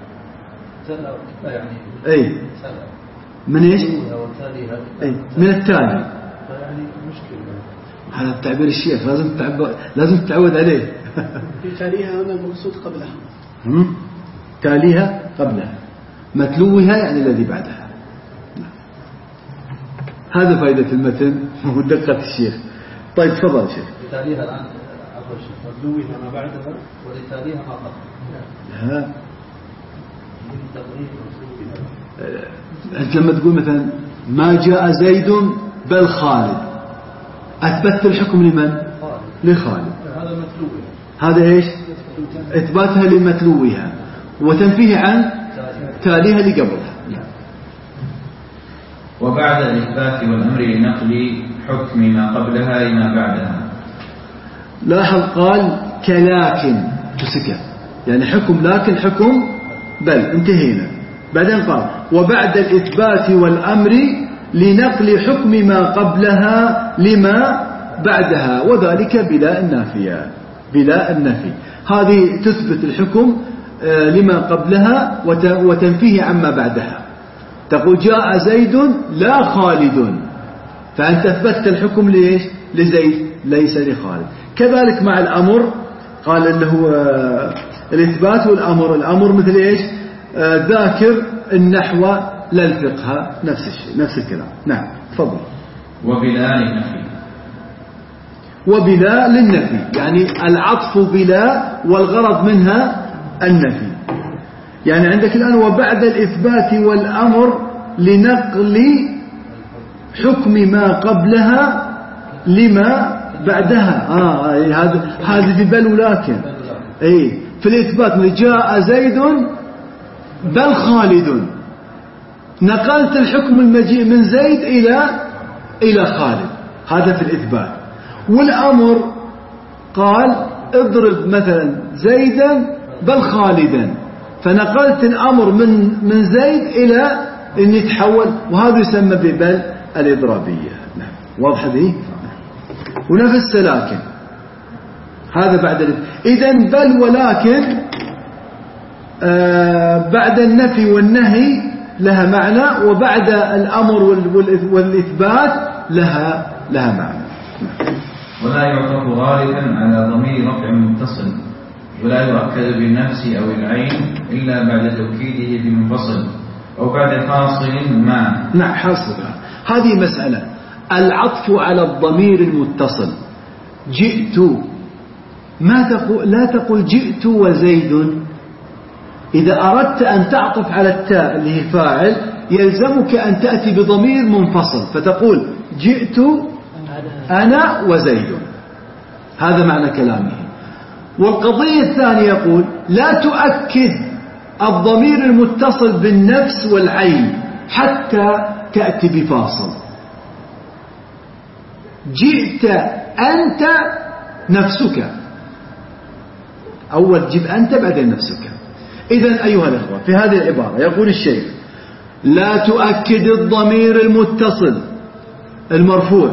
يعني أي من إيش؟ أي من التالي. يعني مشكلة هذا تعبير الشيخ لازم تعب... لازم تتعود عليه. في تاليها هنا المقصود قبلها. هم؟ تاليها قبلها، مثلوها يعني الذي بعدها. هذا فائدة المتن ودقة الشيخ. طيب تفضل شيخ. لتاليها الآن أول شيء مثلوها ما بعدها ولتاليها ما قبلها. ها. أنت لما تقول مثلا ما جاء زيد بل خالد، أثبتت الحكم لمن؟ لخالد. هذا مثلوها. هذا إيش؟ إثباتها لمثلوها وتنفيه عن تاليها اللي قبلها. وبعد الإثبات والأمر لنقل حكم ما قبلها لما بعدها. لاحظ قال كلاكن تسكت، يعني حكم لكن حكم بل انتهينا. بعدين قال وبعد الإثبات والأمر لنقل حكم ما قبلها لما بعدها، وذلك بلا النافية. بلا النفي هذه تثبت الحكم لما قبلها وتنفيه عما بعدها. تقول جاء زيد لا خالد، فأنت أثبتت الحكم ليش؟ لزيد ليس لخالد. كذلك مع الأمر قال أنه الإثبات والأمر، الأمر مثل إيش؟ ذاكر النحو لا الفقه، نفس الشيء نفس الكلام. نعم تفضل. وبلا للنفي، وبلا للنفي يعني العطف بلا والغرض منها النفي. يعني عندك الآن وبعد الإثبات والأمر لنقل حكم ما قبلها لما بعدها. آه هذا هذا في بل ولكن. أي في الإثبات جاء زيد بل خالد، نقلت الحكم المجيء من زيد إلى إلى خالد، هذا في الإثبات. والأمر قال اضرب مثلا زيدا بل خالدا، فنقلت الأمر من من زيد إلى أن يتحول، وهذا يسمى ببل الإضرابية. نعم واضح ذي. ونفس لكن هذا بعد. إذن بل ولكن آه بعد النفي والنهي لها معنى، وبعد الأمر والإثبات لها لها معنى. ولا يعطف غالبا على ضمير رفع متصل، ولا يؤكد بالنفس أو العين إلا بعد توكيده بمنفصل أو بعد فاصل ما. نعم حاصلها هذه مسألة. العطف على الضمير المتصل، جئت، ما تقول لا تقول جئت وزيد. إذا أردت أن تعطف على التاء اللي هي فاعل يلزمك أن تأتي بضمير منفصل، فتقول جئت أنا وزيد، هذا معنى كلامه. والقضية الثانية يقول لا تؤكد الضمير المتصل بالنفس والعين حتى تأتي بفاصل. جئت أنت نفسك، أول جئت أنت بعدين نفسك. إذن أيها الأخوة في هذه العبارة يقول الشيخ لا تؤكد الضمير المتصل المرفوع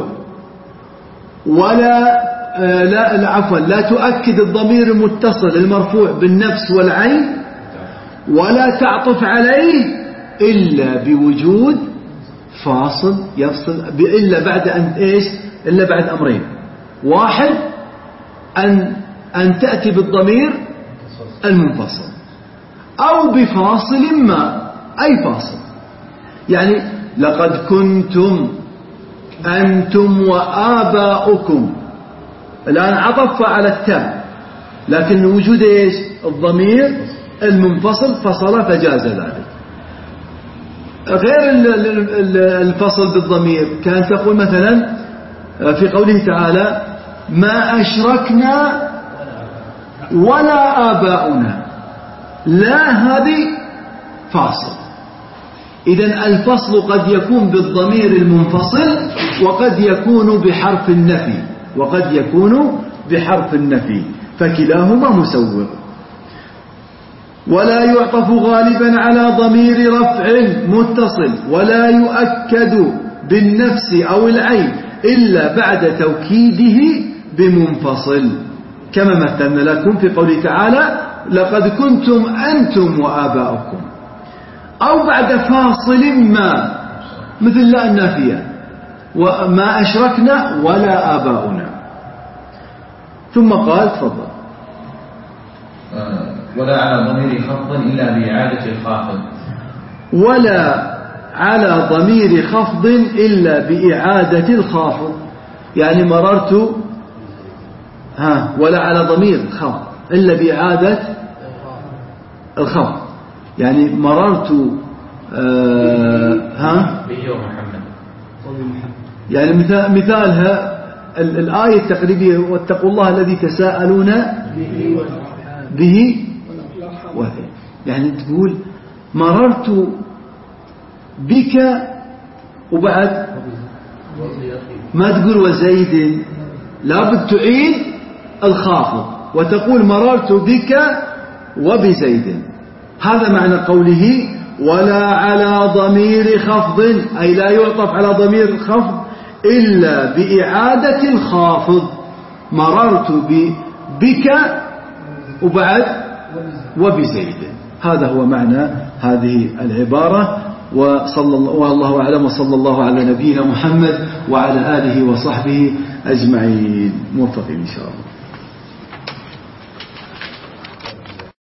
ولا آه لا عفوا لا تؤكد الضمير المتصل المرفوع بالنفس والعين، ولا تعطف عليه إلا بوجود فاصل يفصل، إلا بعد أن إيش؟ إلا بعد أمرين. واحد أن أن تأتي بالضمير المنفصل أو بفاصل ما، أي فاصل. يعني لقد كنتم أنتم وآباؤكم، الآن عطف على التاء، لكن وجود إيش؟ الضمير المنفصل فصل فجاز ذلك. غير الفصل بالضمير كان تقول مثلا في قوله تعالى ما أشركنا ولا آباؤنا، لا هذه فاصل. إذن الفصل قد يكون بالضمير المنفصل وقد يكون بحرف النفي، وقد يكون بحرف النفي، فكلاهما مسوغ. ولا يعطف غالبا على ضمير رفع متصل، ولا يؤكد بالنفس أو العين إلا بعد توكيده بمنفصل، كما مثلنا لكم في قوله تعالى لقد كنتم أنتم وآباؤكم، أو بعد فاصل ما مثل لا النافية وما أشركنا ولا آباؤنا. ثم قال تفضل ولا على ضمير خفض إلا بإعادة الخافض، ولا على ضمير خفض إلا بإعادة الخافض. يعني مررت ها ولا على ضمير خفض إلا بإعادة الخفض، يعني مررت آه ها يعني مثال مثالها الآية التقريبية واتقوا الله الذي تساءلون به وفي. يعني تقول مررت بك وبعد ما تقول وزيد، لابد تعيد الخافض وتقول مررت بك وبزيد. هذا معنى قوله ولا على ضمير خفض، أي لا يعطف على ضمير خفض إلا بإعادة الخافض. مررت بك وبعد وبزيد. هذا هو معنى هذه العبارة. وصلى الله والله أعلم، وصلى الله على نبينا محمد وعلى آله وصحبه أجمعين. موفقين إن شاء الله.